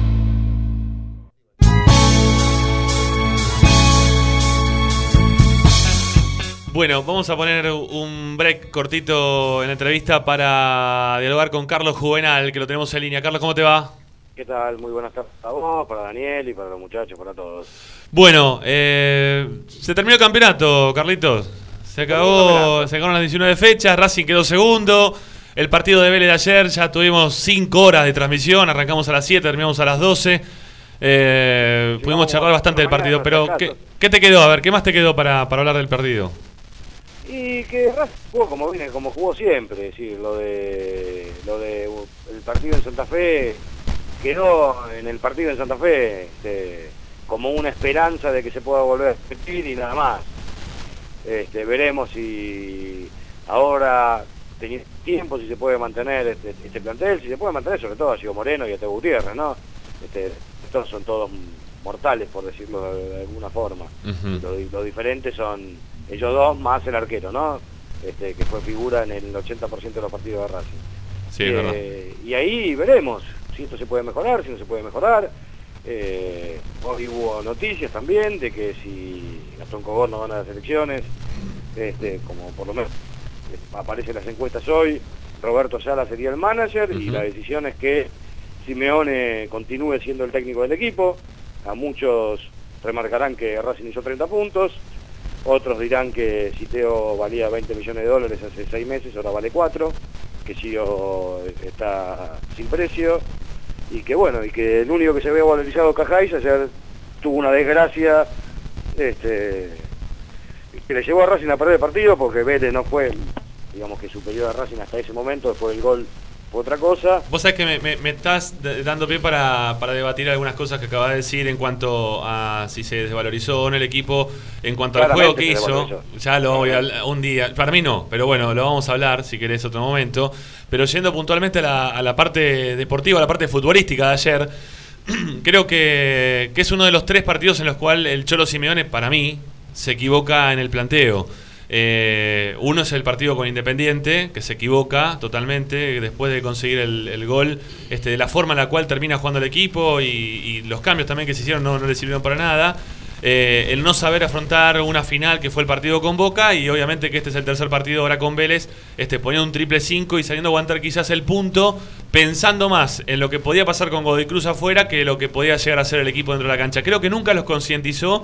Bueno, vamos a poner un break cortito en la entrevista para dialogar con Carlos Juvenal, que lo tenemos en línea. Carlos, ¿cómo te va? ¿Qué tal? Muy buenas tardes para vos, para Daniel y para los muchachos, para todos. Bueno, eh, se terminó el campeonato, Carlitos. Se acabó, se acabaron las diecinueve fechas, Racing quedó segundo. El partido de Vélez de ayer, ya tuvimos cinco horas de transmisión, arrancamos a las siete, terminamos a las doce. Eh, sí, pudimos charlar bastante del partido, pero ¿qué, ¿qué te quedó? A ver, ¿qué más te quedó para, para hablar del partido? Y que Racing jugó como viene, como jugó siempre, es decir, lo de lo de el partido en Santa Fe quedó en el partido en Santa Fe este, como una esperanza de que se pueda volver a repetir y nada más. Este, veremos si ahora teniendo tiempo si se puede mantener este, este plantel, si se puede mantener sobre todo a Chico Moreno y a Teo Gutiérrez, ¿no? Este, estos son todos mortales, por decirlo de, de alguna forma. Uh-huh. Lo, lo diferente son ellos dos más el arquero, ¿no? Este, que fue figura en el ochenta por ciento de los partidos de Racing. Sí, eh, es verdad. Y ahí veremos si esto se puede mejorar, si no se puede mejorar. Eh, hoy hubo noticias también de que si Gastón Cogor no gana las elecciones, este, como por lo menos aparecen las encuestas hoy, Roberto Ayala sería el manager. Uh-huh. Y la decisión es que Simeone continúe siendo el técnico del equipo. A muchos remarcarán que Racing hizo treinta puntos, otros dirán que si Teo valía veinte millones de dólares hace seis meses, ahora vale cuatro, que Gio está sin precio, y que bueno, y que el único que se ve valorizado Cajais ayer tuvo una desgracia este, que le llevó a Racing a perder el partido, porque Vélez no fue, digamos que superior a Racing hasta ese momento, después del gol fue otra cosa. Vos sabés que me, me, me estás dando pie para, para debatir algunas cosas que acabas de decir en cuanto a si se desvalorizó o no el equipo, en cuanto al juego que hizo. Ya lo voy a un día, para mí no, pero bueno, lo vamos a hablar si querés otro momento. Pero yendo puntualmente a la, a la parte deportiva, a la parte futbolística de ayer, creo que, que es uno de los tres partidos en los cuales el Cholo Simeone, para mí, se equivoca en el planteo. Eh, uno es el partido con Independiente, que se equivoca totalmente después de conseguir el, el gol, este, de la forma en la cual termina jugando el equipo y, y los cambios también que se hicieron no, no le sirvieron para nada. Eh, el no saber afrontar una final que fue el partido con Boca, y obviamente que este es el tercer partido ahora con Vélez, este, poniendo un triple cinco y saliendo a aguantar quizás el punto, pensando más en lo que podía pasar con Godoy Cruz afuera que lo que podía llegar a ser el equipo dentro de la cancha. Creo que nunca los concientizó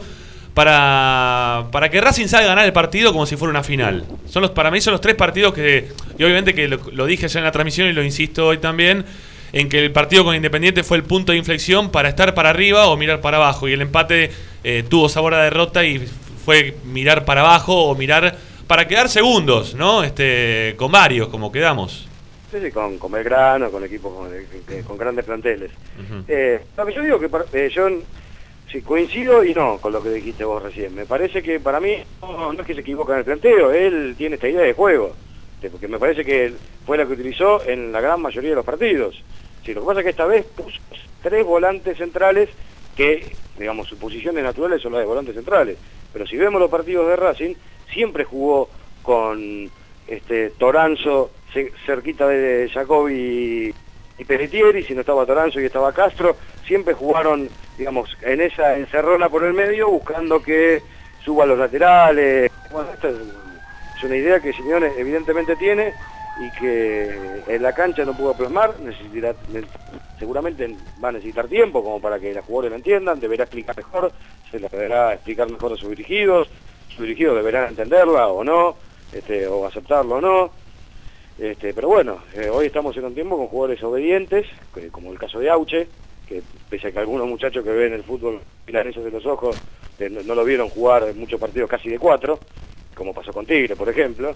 Para, para que Racing salga a ganar el partido como si fuera una final. Son los, para mí son los tres partidos que, y obviamente que lo, lo dije ayer en la transmisión y lo insisto hoy también, en que el partido con Independiente fue el punto de inflexión para estar para arriba o mirar para abajo, y el empate eh, tuvo sabor a derrota y fue mirar para abajo o mirar para quedar segundos, ¿no? Este, con varios, como quedamos. Sí, sí, con, con Belgrano, con equipos con, con grandes planteles. Uh-huh. eh, lo que yo digo que eh, yo sí, coincido y no con lo que dijiste vos recién. Me parece que para mí no, no es que se equivoca en el planteo, él tiene esta idea de juego, porque me parece que fue la que utilizó en la gran mayoría de los partidos. Sí, lo que pasa es que esta vez puso tres volantes centrales que, digamos, sus posiciones naturales son las de volantes centrales. Pero si vemos los partidos de Racing, siempre jugó con este Toranzo cerquita de Jacobi y Pelletieri, si no estaba Toranzo y estaba Castro, siempre jugaron, digamos, en esa encerrona por el medio, buscando que suba los laterales. Bueno, esta es, es una idea que Simeone evidentemente tiene y que en la cancha no pudo plasmar. Necesitará, seguramente va a necesitar tiempo como para que los jugadores lo entiendan, deberá explicar mejor, se les deberá explicar mejor a sus dirigidos, sus dirigidos deberán entenderla o no, este, o aceptarlo o no. Este, pero bueno, eh, hoy estamos en un tiempo con jugadores obedientes, que, como el caso de Auche, que pese a que algunos muchachos que ven el fútbol milaneses de los ojos eh, no, no lo vieron jugar en muchos partidos casi de cuatro, como pasó con Tigre, por ejemplo.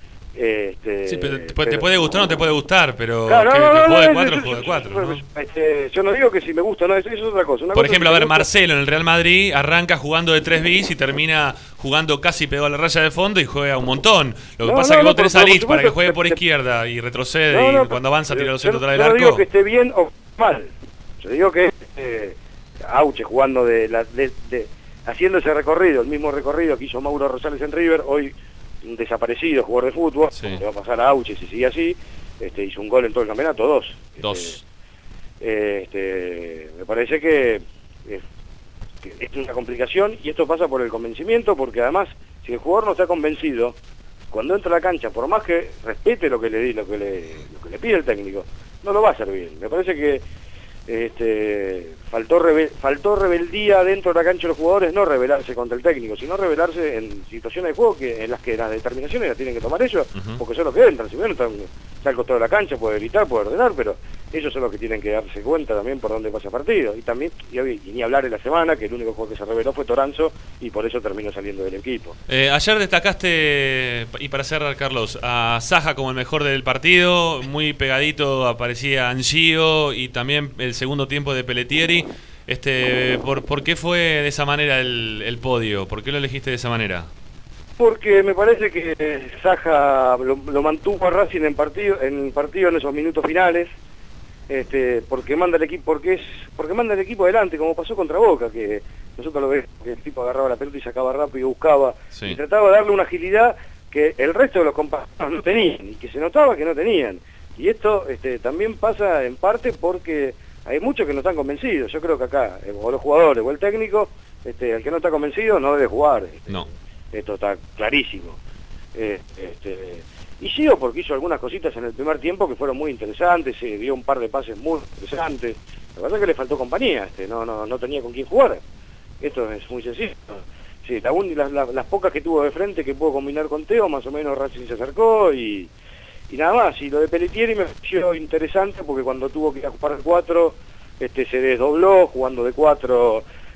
Este, sí, pero te, pero, te puede gustar o no te puede gustar, pero claro, que, no, no, que juego no, de cuatro, juego de cuatro, ¿no? Este, yo no digo que si me gusta, no, eso, eso es otra cosa. Una por cosa ejemplo, a ver, gusta... Marcelo en el Real Madrid arranca jugando de tres bis y termina jugando casi pegado a la raya de fondo y juega un montón. Lo que no, pasa es no, que no, vos tenés a Lich para que juegue por te, izquierda y retrocede no, no, y cuando avanza tira los centros atrás del arco. arco. Yo no digo que esté bien o mal. Yo digo que eh, Auche jugando de, la, de, de haciendo ese recorrido, el mismo recorrido que hizo Mauro Rosales en River, hoy un desaparecido jugador de fútbol, sí. Le va a pasar a Auche si sigue así, este, hizo un gol en todo el campeonato, dos. Dos. Este, este, me parece que, eh, que es una complicación y esto pasa por el convencimiento, porque además, si el jugador no está convencido, cuando entra a la cancha, por más que respete lo que le, lo que le, lo que le pide el técnico, no lo va a hacer bien. Me parece que este, faltó, rebel, faltó rebeldía dentro de la cancha de los jugadores, no rebelarse contra el técnico, sino rebelarse en situaciones de juego que, en las que las determinaciones las tienen que tomar ellos, uh-huh. Porque son los que entran. Si bien están, está al costado de la cancha, puede gritar, puede ordenar, pero ellos son los que tienen que darse cuenta también por dónde pasa el partido. Y también, y, y ni hablar de la semana, que el único jugador que se rebeló fue Toranzo, y por eso terminó saliendo del equipo. Eh, ayer destacaste, y para cerrar, Carlos, a Saja como el mejor del partido, muy pegadito aparecía Angio y también el segundo tiempo de Pelletieri. Este, ¿por, ¿Por qué fue de esa manera el, el podio? ¿Por qué lo elegiste de esa manera? Porque me parece que Saja lo, lo mantuvo a Racing en partido, en partido en esos minutos finales, este, porque manda el equipo, porque es, porque manda el equipo adelante, como pasó contra Boca, que nosotros lo vemos, que el tipo agarraba la pelota y sacaba rápido, buscaba, sí. Y trataba de darle una agilidad que el resto de los compañeros no tenían, y que se notaba que no tenían. Y esto este, también pasa en parte porque hay muchos que no están convencidos. Yo creo que acá, o los jugadores o el técnico, este, el que no está convencido no debe jugar. Este, no. Esto está clarísimo. Eh, este, y sigo porque hizo algunas cositas en el primer tiempo que fueron muy interesantes, se dio un par de pases muy interesantes. La verdad es que le faltó compañía, este, no, no, no tenía con quién jugar. Esto es muy sencillo. Sí, la un, las, las, las pocas que tuvo de frente que pudo combinar con Teo, más o menos Racing se acercó y... Y nada más, y lo de Pelletieri me pareció interesante porque cuando tuvo que ir a ocupar el cuatro, este, se desdobló, jugando de cuatro,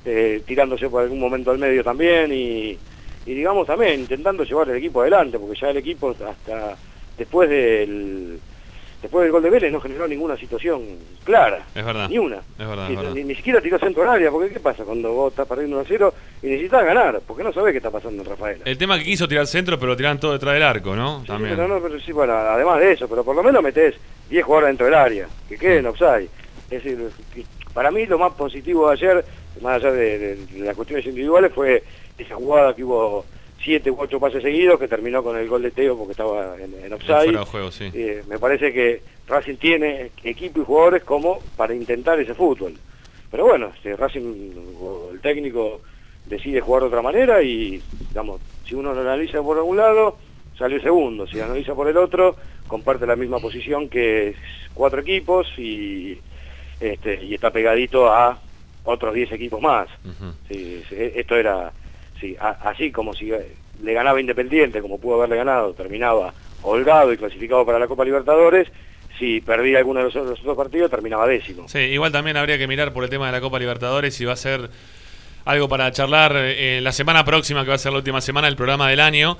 eh, tirándose por algún momento al medio también y, y digamos también intentando llevar el equipo adelante, porque ya el equipo hasta después del después del gol de Vélez no generó ninguna situación clara, es verdad, ni una, es verdad, ni, es verdad. Ni, ni siquiera tiró centro al área, porque ¿qué pasa cuando vos estás perdiendo uno a cero y necesitas ganar? Porque no sabés qué está pasando en Rafaela. El tema que quiso tirar centro, pero lo tiraron todo detrás del arco, ¿no? Sí, También. pero no, pero sí, bueno, además de eso, pero por lo menos metés diez jugadores dentro del área, que queden offside. Es decir, para mí lo más positivo de ayer, más allá de, de, de las cuestiones individuales, fue esa jugada que hubo siete u ocho pases seguidos, que terminó con el gol de Teo porque estaba en, en offside. Fuera de juego, sí. Eh, me parece que Racing tiene equipo y jugadores como para intentar ese fútbol. Pero bueno, este, Racing, el técnico decide jugar de otra manera y, digamos, si uno lo analiza por algún lado, salió segundo. Si lo analiza por el otro, comparte la misma posición que cuatro equipos y, este, y está pegadito a otros diez equipos más. Uh-huh. Sí, esto era... Sí, a, así como si le ganaba Independiente, como pudo haberle ganado, terminaba holgado y clasificado para la Copa Libertadores. Si perdía alguno de los, los otros partidos, terminaba décimo. Sí, igual también habría que mirar por el tema de la Copa Libertadores si va a ser algo para charlar eh, la semana próxima, que va a ser la última semana del programa del año.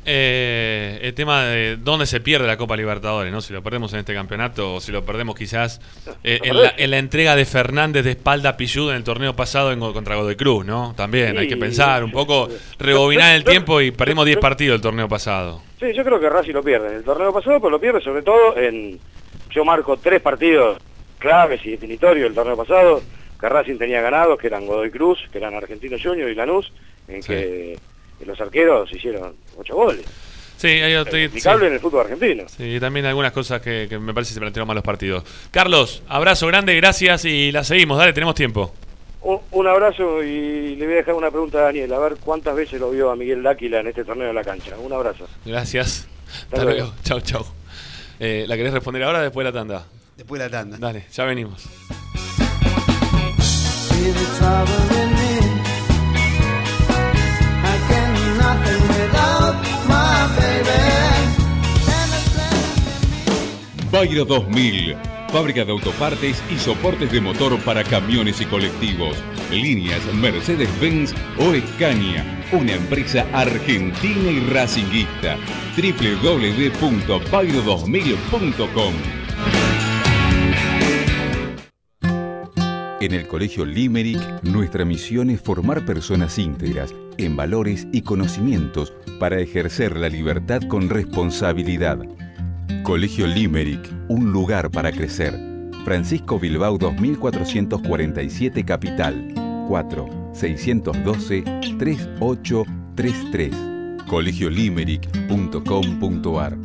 Eh, el tema de dónde se pierde la Copa Libertadores, ¿no? Si lo perdemos en este campeonato o si lo perdemos quizás eh, en, la, en la entrega de Fernández de espalda a Pilludo en el torneo pasado en, contra Godoy Cruz, ¿no? También sí, hay que pensar un poco, rebobinar el tiempo y perdimos diez partidos el torneo pasado. Sí, yo creo que Racing lo pierde en el torneo pasado, pero lo pierde sobre todo en... Yo marco tres partidos claves y definitorios del torneo pasado que Racing tenía ganados, que eran Godoy Cruz, que eran Argentino Junior y Lanús, en sí. que... los arqueros hicieron ocho goles. Sí, hay otro, explicable sí. en el fútbol argentino. Sí, también algunas cosas que, que me parece que se plantearon mal los partidos. Carlos, abrazo grande, gracias y la seguimos. Dale, tenemos tiempo. Un, un abrazo y le voy a dejar una pregunta a Daniel, a ver cuántas veces lo vio a Miguel Dáquila en este torneo de la cancha. Un abrazo. Gracias. Hasta, Hasta luego. luego. Chau, chau. Eh, ¿La querés responder ahora o después de la tanda? Después de la tanda. Dale, ya venimos. Bayro dos mil, fábrica de autopartes y soportes de motor para camiones y colectivos. Líneas Mercedes-Benz o Scania, una empresa argentina y racinguista. doble u doble u doble u punto bayro dos mil punto com. En el Colegio Limerick, nuestra misión es formar personas íntegras en valores y conocimientos para ejercer la libertad con responsabilidad. Colegio Limerick, un lugar para crecer. Francisco Bilbao dos mil cuatrocientos cuarenta y siete Capital. cuatro seis uno dos, tres ocho tres tres. colegio limerick punto com punto ar.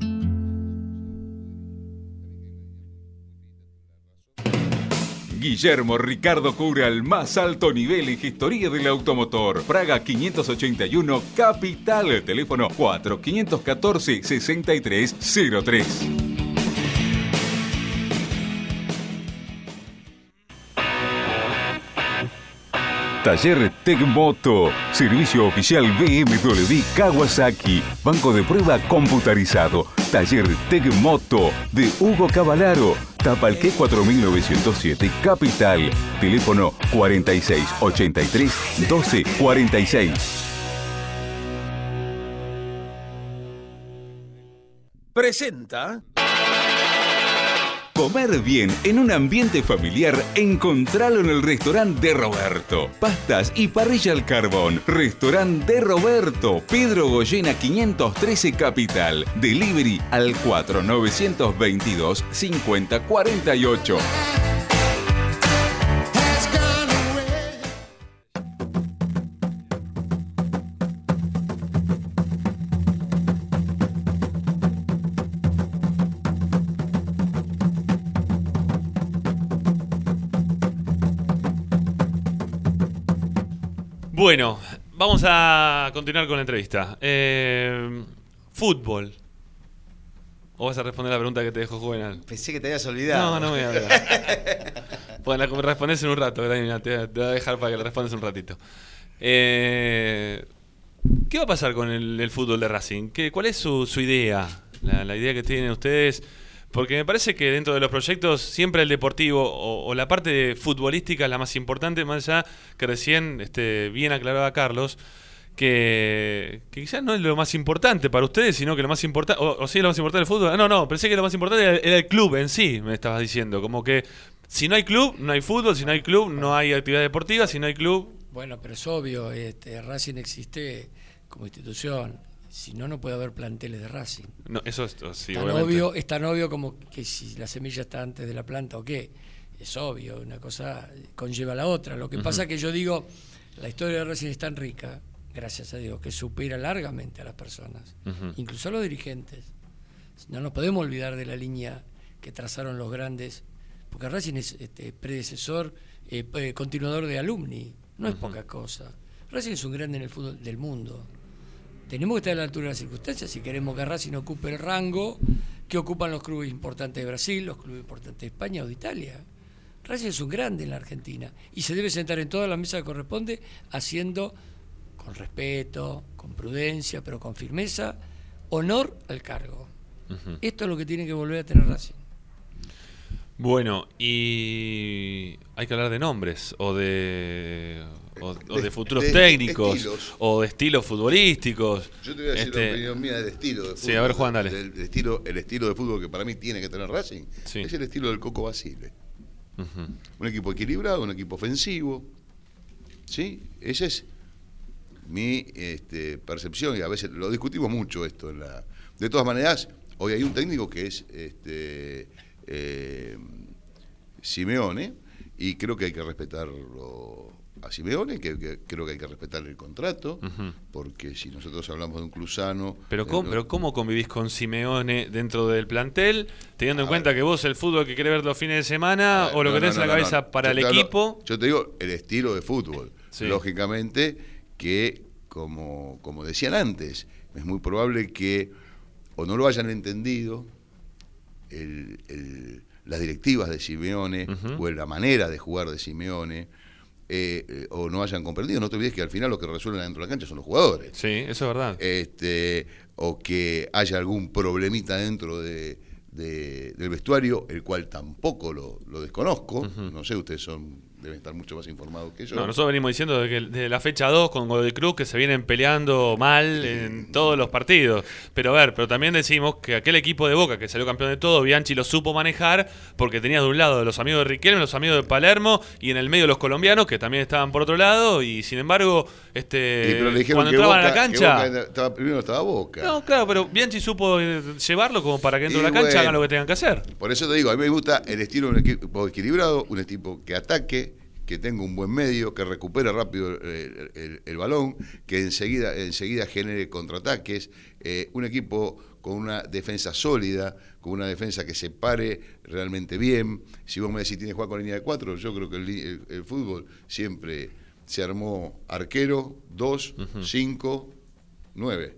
Guillermo Ricardo Cura, al más alto nivel en gestoría del automotor. Praga quinientos ochenta y uno, Capital. Teléfono cuatro cinco uno cuatro, seis tres cero tres. Taller Tecmoto, servicio oficial B M W Kawasaki, banco de prueba computarizado. Taller Tecmoto de Hugo Cavalaro, Tapalqué cuatro mil novecientos siete, Capital. Teléfono cuarenta y seis ochenta y tres doce cuarenta y seis. Presenta. Comer bien en un ambiente familiar, encontralo en el restaurante de Roberto. Pastas y parrilla al carbón. Restaurante de Roberto, Pedro Goyena quinientos trece Capital. Delivery al cuatro nueve dos dos, cinco cero cuatro ocho. Bueno, vamos a continuar con la entrevista. Eh, fútbol. ¿O vas a responder la pregunta que te dejó Juvenal? Pensé que te habías olvidado. No, no me voy a olvidar. Bueno, la respondes en un rato, te, te voy a dejar para que la respondas un ratito. Eh, ¿Qué va a pasar con el, el fútbol de Racing? ¿Qué, ¿Cuál es su, su idea? La, la idea que tienen ustedes Porque me parece que dentro de los proyectos siempre el deportivo o, o la parte futbolística es la más importante, más allá que recién este, bien aclaraba Carlos, que, que quizás no es lo más importante para ustedes, sino que lo más importante, o, o sí es lo más importante del fútbol. No, no, pensé que lo más importante era, era el club en sí, me estabas diciendo. Como que si no hay club, no hay fútbol, si no hay club, no hay actividad deportiva, si no hay club... Bueno, pero es obvio, este, Racing existe como institución. Si no, no puede haber planteles de Racing. No, eso es, sí, tan obvio, es tan obvio como que si la semilla está antes de la planta o qué. Es obvio, una cosa conlleva a la otra. Lo que uh-huh. pasa es que yo digo, la historia de Racing es tan rica, gracias a Dios, que supera largamente a las personas, uh-huh. incluso a los dirigentes. No nos podemos olvidar de la línea que trazaron los grandes, porque Racing es este, predecesor, eh, eh, continuador de alumni, no uh-huh. es poca cosa. Racing es un grande en el fútbol del mundo. Tenemos que estar a la altura de las circunstancias si queremos que Racing ocupe el rango que ocupan los clubes importantes de Brasil, los clubes importantes de España o de Italia. Racing es un grande en la Argentina y se debe sentar en toda la mesa que corresponde, haciendo con respeto, con prudencia, pero con firmeza, honor al cargo. Uh-huh. Esto es lo que tiene que volver a tener Racing. Bueno, y hay que hablar de nombres o de o, o de futuros de, técnicos estilos. O de estilos futbolísticos. Yo te voy a decir este... la opinión mía del estilo de fútbol. Sí, a ver, Juan, dale. El, el, estilo, el estilo de fútbol que para mí tiene que tener Racing sí. es el estilo del Coco Basile. Uh-huh. Un equipo equilibrado, un equipo ofensivo. ¿Sí? Esa es mi este, percepción y a veces lo discutimos mucho esto. En la... De todas maneras, hoy hay un técnico que es... este Eh, Simeone, y creo que hay que respetarlo a Simeone, que, que creo que hay que respetar el contrato, uh-huh. porque si nosotros hablamos de un club sano... Pero ¿cómo, eh, pero ¿cómo convivís con Simeone dentro del plantel, teniendo en cuenta ver, que vos el fútbol que querés ver los fines de semana ver, o lo no, que tenés no, no, en la cabeza no, no. para yo el equipo... Hablo, yo te digo, el estilo de fútbol. Sí. Lógicamente que, como, como decían antes, es muy probable que o no lo hayan entendido El, el, las directivas de Simeone uh-huh. o la manera de jugar de Simeone eh, eh, o no hayan comprendido. No te olvides que al final lo que resuelven dentro de la cancha son los jugadores. Sí, eso es verdad. Este, o que haya algún problemita dentro de, de, del vestuario, el cual tampoco lo, lo desconozco. Uh-huh. No sé, ustedes son deben estar mucho más informados que yo. No, nosotros venimos diciendo de que de la fecha dos con Godoy Cruz que se vienen peleando mal sí. en todos los partidos. Pero a ver, pero también decimos que aquel equipo de Boca que salió campeón de todo, Bianchi lo supo manejar porque tenía de un lado los amigos de Riquelme, los amigos de Palermo y en el medio los colombianos que también estaban por otro lado y sin embargo este cuando entraban Boca, a la cancha Boca estaba, primero estaba Boca. No, claro, pero Bianchi supo llevarlo como para que dentro de la cancha bueno, hagan lo que tengan que hacer. Por eso te digo, a mí me gusta el estilo de un equipo equilibrado, un equipo que ataque, que tenga un buen medio, que recupere rápido el, el, el balón, que enseguida, enseguida genere contraataques, eh, un equipo con una defensa sólida, con una defensa que se pare realmente bien. Si vos me decís tienes que jugar con línea de cuatro, yo creo que el, el, el fútbol siempre se armó arquero, dos, uh-huh. cinco, nueve.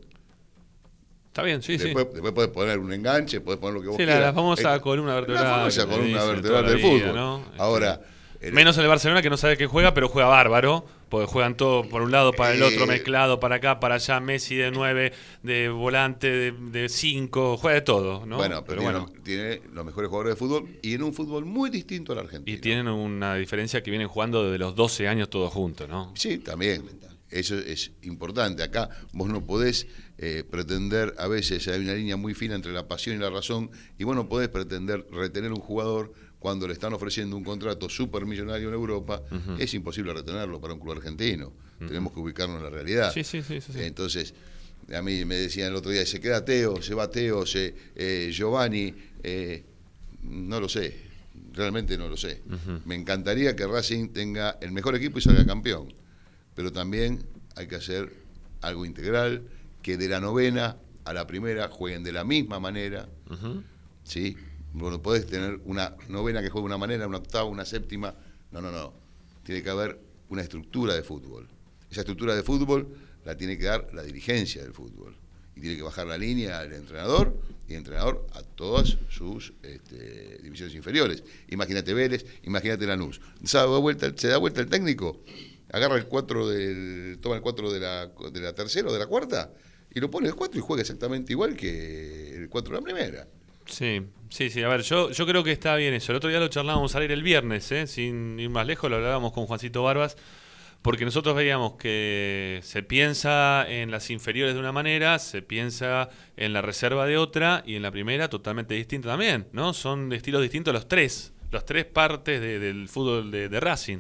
Está bien, sí, después, sí. Después podés poner un enganche, podés poner lo que vos sí, quieras. Sí, la famosa eh, columna vertebral. La famosa columna vertebral del fútbol. ¿No? Ahora... El... Menos el Barcelona que no sabe qué juega, pero juega bárbaro, porque juegan todo por un lado, para el otro, mezclado, para acá, para allá, Messi de nueve, de volante, de, de cinco, juega de todo, ¿no? Bueno, pero, pero tiene, bueno. tiene los mejores jugadores de fútbol y en un fútbol muy distinto al argentino. Y tienen una diferencia que vienen jugando desde los doce años todos juntos, ¿no? Sí, también. Eso es importante. Acá vos no podés eh, pretender, a veces hay una línea muy fina entre la pasión y la razón, y vos no podés pretender retener un jugador cuando le están ofreciendo un contrato supermillonario en Europa. Uh-huh. Es imposible retenerlo para un club argentino. Uh-huh. Tenemos que ubicarnos en la realidad. Sí, sí, sí, sí, sí. Entonces, a mí me decían el otro día, se queda Teo, se va Teo, se, eh, Giovanni, eh, no lo sé, realmente no lo sé. Uh-huh. Me encantaría que Racing tenga el mejor equipo y salga campeón, pero también hay que hacer algo integral, que de la novena a la primera jueguen de la misma manera, uh-huh. ¿sí? Bueno, podés tener una novena que juegue de una manera, una octava, una séptima. No, no, no. Tiene que haber una estructura de fútbol. Esa estructura de fútbol la tiene que dar la dirigencia del fútbol. Y tiene que bajar la línea al entrenador y el entrenador a todas sus este, divisiones inferiores. Imagínate Vélez, imagínate Lanús. Se da vuelta, se da vuelta el técnico, agarra el cuatro del, toma el cuatro de la, de la tercera o de la cuarta y lo pone el cuatro y juega exactamente igual que el cuatro de la primera. Sí, sí, sí. A ver, yo, yo creo que está bien eso. El otro día lo charlábamos al aire el viernes, ¿eh? Sin ir más lejos, lo hablábamos con Juancito Barbas, porque nosotros veíamos que se piensa en las inferiores de una manera, se piensa en la reserva de otra y en la primera totalmente distinta también, ¿no? Son de estilos distintos los tres, las tres partes de, del fútbol de, de Racing.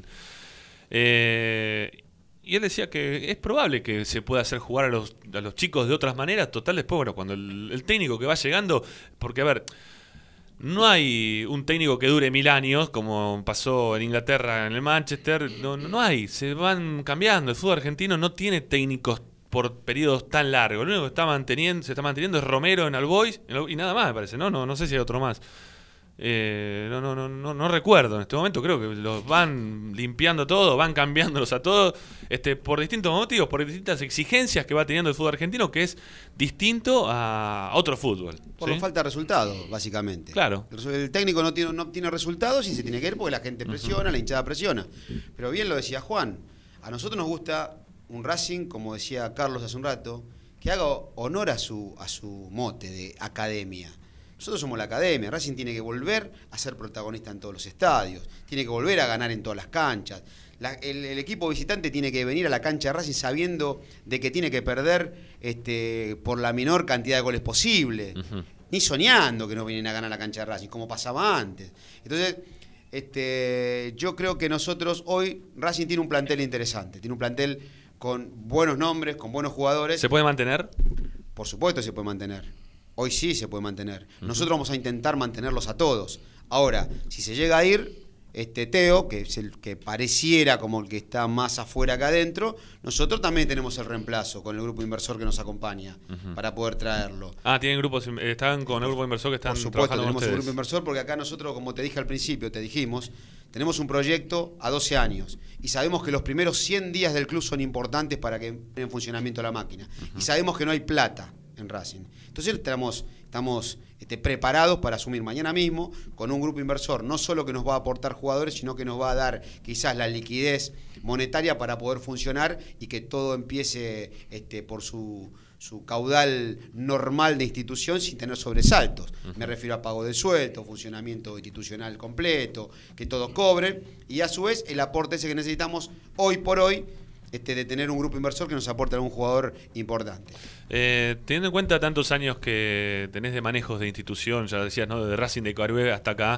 Eh, y él decía que es probable que se pueda hacer jugar a los, a los chicos de otras maneras. Total, después, bueno, cuando el, el técnico que va llegando, porque a ver, no hay un técnico que dure mil años, como pasó en Inglaterra, en el Manchester, no, no hay, se van cambiando. El fútbol argentino no tiene técnicos por periodos tan largos. Lo único que está manteniendo, se está manteniendo es Romero en All Boys y nada más, me parece, ¿no? No, no sé si hay otro más. Eh, no, no, no, no, no recuerdo en este momento, creo que los van limpiando todo, van cambiándolos a todos, este, por distintos motivos, por distintas exigencias que va teniendo el fútbol argentino, que es distinto a otro fútbol. Por ¿sí? la falta de resultados, básicamente. Claro. El técnico no tiene, no obtiene resultados y se tiene que ir porque la gente presiona, uh-huh. la hinchada presiona. Pero bien lo decía Juan, a nosotros nos gusta un Racing, como decía Carlos hace un rato, que haga honor a su, a su mote de academia. Nosotros somos la academia, Racing tiene que volver a ser protagonista en todos los estadios, tiene que volver a ganar en todas las canchas. La, el, el equipo visitante tiene que venir a la cancha de Racing sabiendo de que tiene que perder este, por la menor cantidad de goles posible, uh-huh. ni soñando que no vienen a ganar la cancha de Racing, como pasaba antes. Entonces, este, yo creo que nosotros hoy, Racing tiene un plantel interesante, tiene un plantel con buenos nombres, con buenos jugadores. ¿Se puede mantener? Por supuesto se puede mantener. Hoy sí se puede mantener. Nosotros vamos a intentar mantenerlos a todos. Ahora, si se llega a ir, este Teo, que es el que pareciera como el que está más afuera que adentro, nosotros también tenemos el reemplazo con el grupo inversor que nos acompaña uh-huh. para poder traerlo. Ah, tienen grupos, están con el grupo inversor que están Por supuesto, trabajando tenemos con un grupo inversor porque acá nosotros, como te dije al principio, te dijimos, tenemos un proyecto a doce años y sabemos que los primeros cien días del club son importantes para que entre en funcionamiento la máquina. Uh-huh. Y sabemos que no hay plata en Racing. Entonces estamos, estamos este, preparados para asumir mañana mismo con un grupo inversor, no solo que nos va a aportar jugadores, sino que nos va a dar quizás la liquidez monetaria para poder funcionar y que todo empiece este, por su, su caudal normal de institución sin tener sobresaltos. Uh-huh. Me refiero a pago de sueldo, funcionamiento institucional completo, que todos cobren y a su vez el aporte ese que necesitamos hoy por hoy, Este, de tener un grupo inversor que nos aporte a algún jugador importante. Eh, teniendo en cuenta tantos años que tenés de manejos de institución, ya decías, ¿no? De Racing de Carué hasta acá,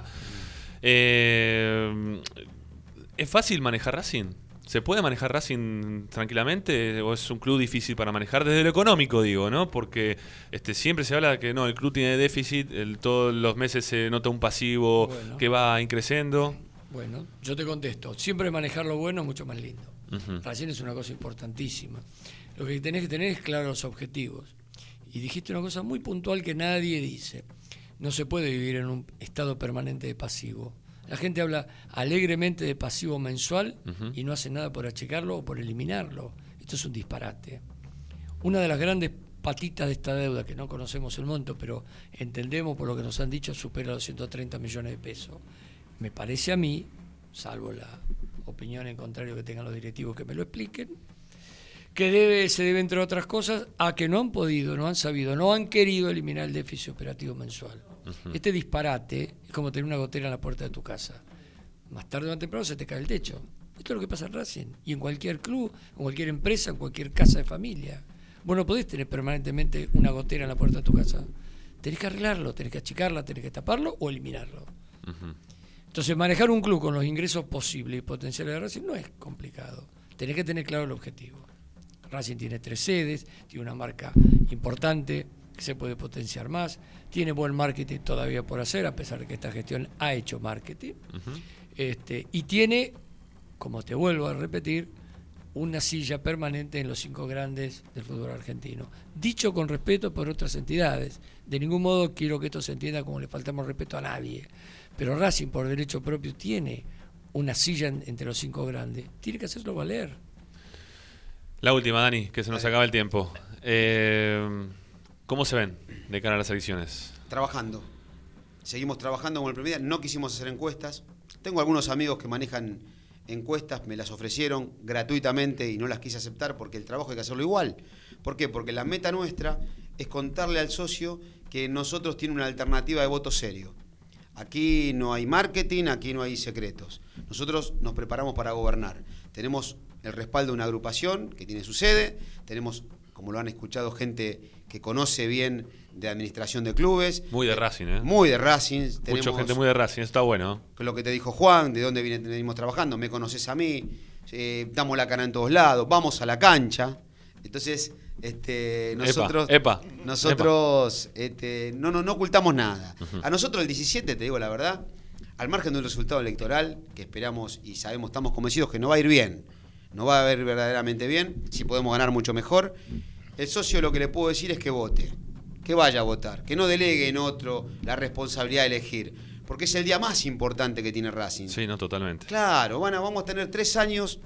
eh, ¿es fácil manejar Racing? ¿Se puede manejar Racing tranquilamente o es un club difícil para manejar? Desde lo económico, digo, ¿no? Porque este, siempre se habla de que no, el club tiene déficit, el, todos los meses se nota un pasivo bueno. que va increciendo. Bueno, yo te contesto, siempre manejar lo bueno es mucho más lindo. Uh-huh. Racing es una cosa importantísima. Lo que tenés que tener es claros los objetivos. Y dijiste una cosa muy puntual que nadie dice. No se puede vivir en un estado permanente de pasivo. La gente habla alegremente de pasivo mensual uh-huh. y no hace nada por achicarlo o por eliminarlo. Esto es un disparate. Una de las grandes patitas de esta deuda, que no conocemos el monto, pero entendemos por lo que nos han dicho, supera los ciento treinta millones de pesos. Me parece a mí, salvo la opinión en contrario que tengan los directivos que me lo expliquen, que debe, se debe, entre otras cosas, a que no han podido, no han sabido, no han querido eliminar el déficit operativo mensual. Uh-huh. Este disparate es como tener una gotera en la puerta de tu casa. Más tarde o más temprano se te cae el techo. Esto es lo que pasa en Racing, y en cualquier club, en cualquier empresa, en cualquier casa de familia. Vos no podés tener permanentemente una gotera en la puerta de tu casa. Tenés que arreglarlo, tenés que achicarla, tenés que taparlo o eliminarlo. Uh-huh. Entonces, manejar un club con los ingresos posibles y potenciales de Racing no es complicado. Tenés que tener claro el objetivo. Racing tiene tres sedes, tiene una marca importante que se puede potenciar más, tiene buen marketing todavía por hacer, a pesar de que esta gestión ha hecho marketing. Uh-huh. este, y tiene, como te vuelvo a repetir, una silla permanente en los cinco grandes del fútbol argentino. Dicho con respeto por otras entidades. De ningún modo quiero que esto se entienda como le faltamos respeto a nadie. Pero Racing, por derecho propio, tiene una silla en, entre los cinco grandes. Tiene que hacerlo valer. La última, Dani, que se nos acaba el tiempo. Eh, ¿Cómo se ven de cara a las elecciones? Trabajando. Seguimos trabajando con el primer día. No quisimos hacer encuestas. Tengo algunos amigos que manejan encuestas, me las ofrecieron gratuitamente y no las quise aceptar porque el trabajo hay que hacerlo igual. ¿Por qué? Porque la meta nuestra es contarle al socio que nosotros tiene una alternativa de voto serio. Aquí no hay marketing, aquí no hay secretos. Nosotros nos preparamos para gobernar. Tenemos el respaldo de una agrupación que tiene su sede, tenemos, como lo han escuchado, gente que conoce bien de administración de clubes. Muy de Racing, ¿eh? Muy de Racing. Mucha Tenemos, gente muy de Racing, está bueno. lo que te dijo Juan, de dónde viene, venimos trabajando, me conoces a mí, eh, damos la cara en todos lados, vamos a la cancha. Entonces, este, nosotros, epa, epa, nosotros este, no, no, no ocultamos nada. Uh-huh. A nosotros el diecisiete, te digo la verdad, al margen de un resultado electoral que esperamos y sabemos, estamos convencidos que no va a ir bien, no va a ir verdaderamente bien, si podemos ganar mucho mejor, el socio lo que le puedo decir es que vote, que vaya a votar, que no delegue en otro la responsabilidad de elegir, porque es el día más importante que tiene Racing. Sí, no, totalmente. Claro, bueno, vamos a tener tres años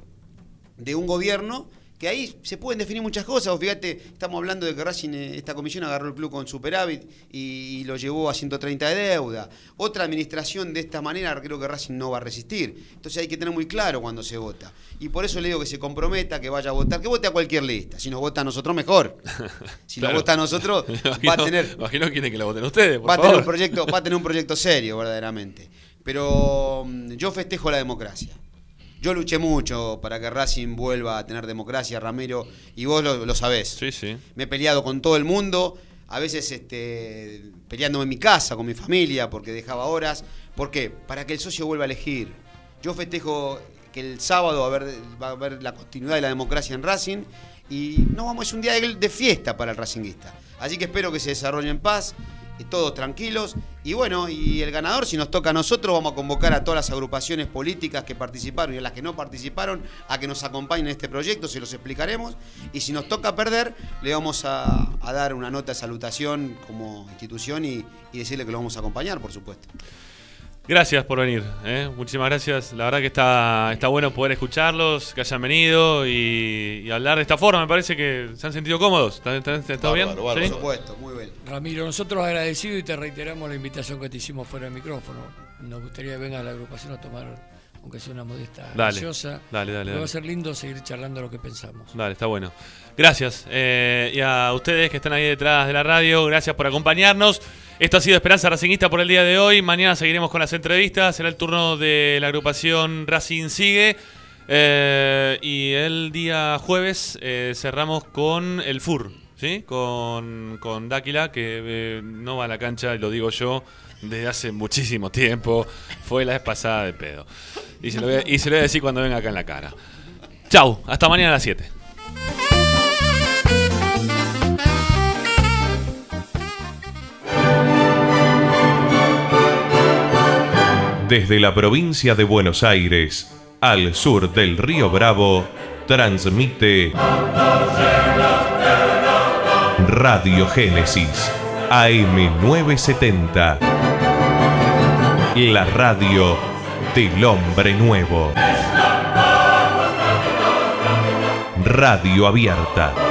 de un gobierno que ahí se pueden definir muchas cosas. Fíjate, estamos hablando de que Racing, esta comisión agarró el club con superávit y, y lo llevó a ciento treinta de deuda. Otra administración de esta manera creo que Racing no va a resistir. Entonces hay que tener muy claro cuando se vota. Y por eso le digo que se comprometa, que vaya a votar, que vote a cualquier lista. Si nos vota a nosotros, mejor. Si claro. nos vota a nosotros, imagino, va a tener... Imagino que quieren que la voten ustedes, por va favor. A tener un proyecto, va a tener un proyecto serio, verdaderamente. Pero yo festejo la democracia. Yo luché mucho para que Racing vuelva a tener democracia, Ramiro, y vos lo, lo sabés. Sí, sí. Me he peleado con todo el mundo, a veces este, peleándome en mi casa, con mi familia, porque dejaba horas. ¿Por qué? Para que el socio vuelva a elegir. Yo festejo que el sábado va a haber, va a haber la continuidad de la democracia en Racing, y no vamos, es un día de, de fiesta para el racinguista. Así que espero que se desarrolle en paz, todos tranquilos, y bueno, y el ganador, si nos toca a nosotros, vamos a convocar a todas las agrupaciones políticas que participaron y a las que no participaron a que nos acompañen en este proyecto, se los explicaremos, y si nos toca perder, le vamos a, a dar una nota de salutación como institución y, y decirle que lo vamos a acompañar, por supuesto. Gracias por venir, ¿eh? Muchísimas gracias. La verdad que está, está bueno poder escucharlos, que hayan venido y, y hablar de esta forma. Me parece que se han sentido cómodos. ¿Está, está, está bárbaro, bien? Bárbaro, ¿Sí? ¿Sí? Por supuesto, muy bien. Ramiro, nosotros agradecidos y te reiteramos la invitación que te hicimos fuera del micrófono. Nos gustaría que venga a la agrupación a tomar, aunque sea una modesta dale, gaseosa. Dale, dale, dale. Va a ser lindo seguir charlando lo que pensamos. Dale, está bueno. Gracias. Eh, y a ustedes que están ahí detrás de la radio, gracias por acompañarnos. Esto ha sido Esperanza Racingista por el día de hoy. Mañana seguiremos con las entrevistas. Será el turno de la agrupación Racing Sigue. Eh, y el día jueves eh, cerramos con el F U R, ¿sí? Con, con Dáquila, que eh, no va a la cancha, y lo digo yo, desde hace muchísimo tiempo. Fue la vez pasada de pedo. Y se lo voy a, y se lo voy a decir cuando venga acá en la cara. Chau, hasta mañana a las siete. Desde la provincia de Buenos Aires, al sur del río Bravo, transmite Radio Génesis, A M novecientos setenta. La radio del hombre nuevo. Radio abierta.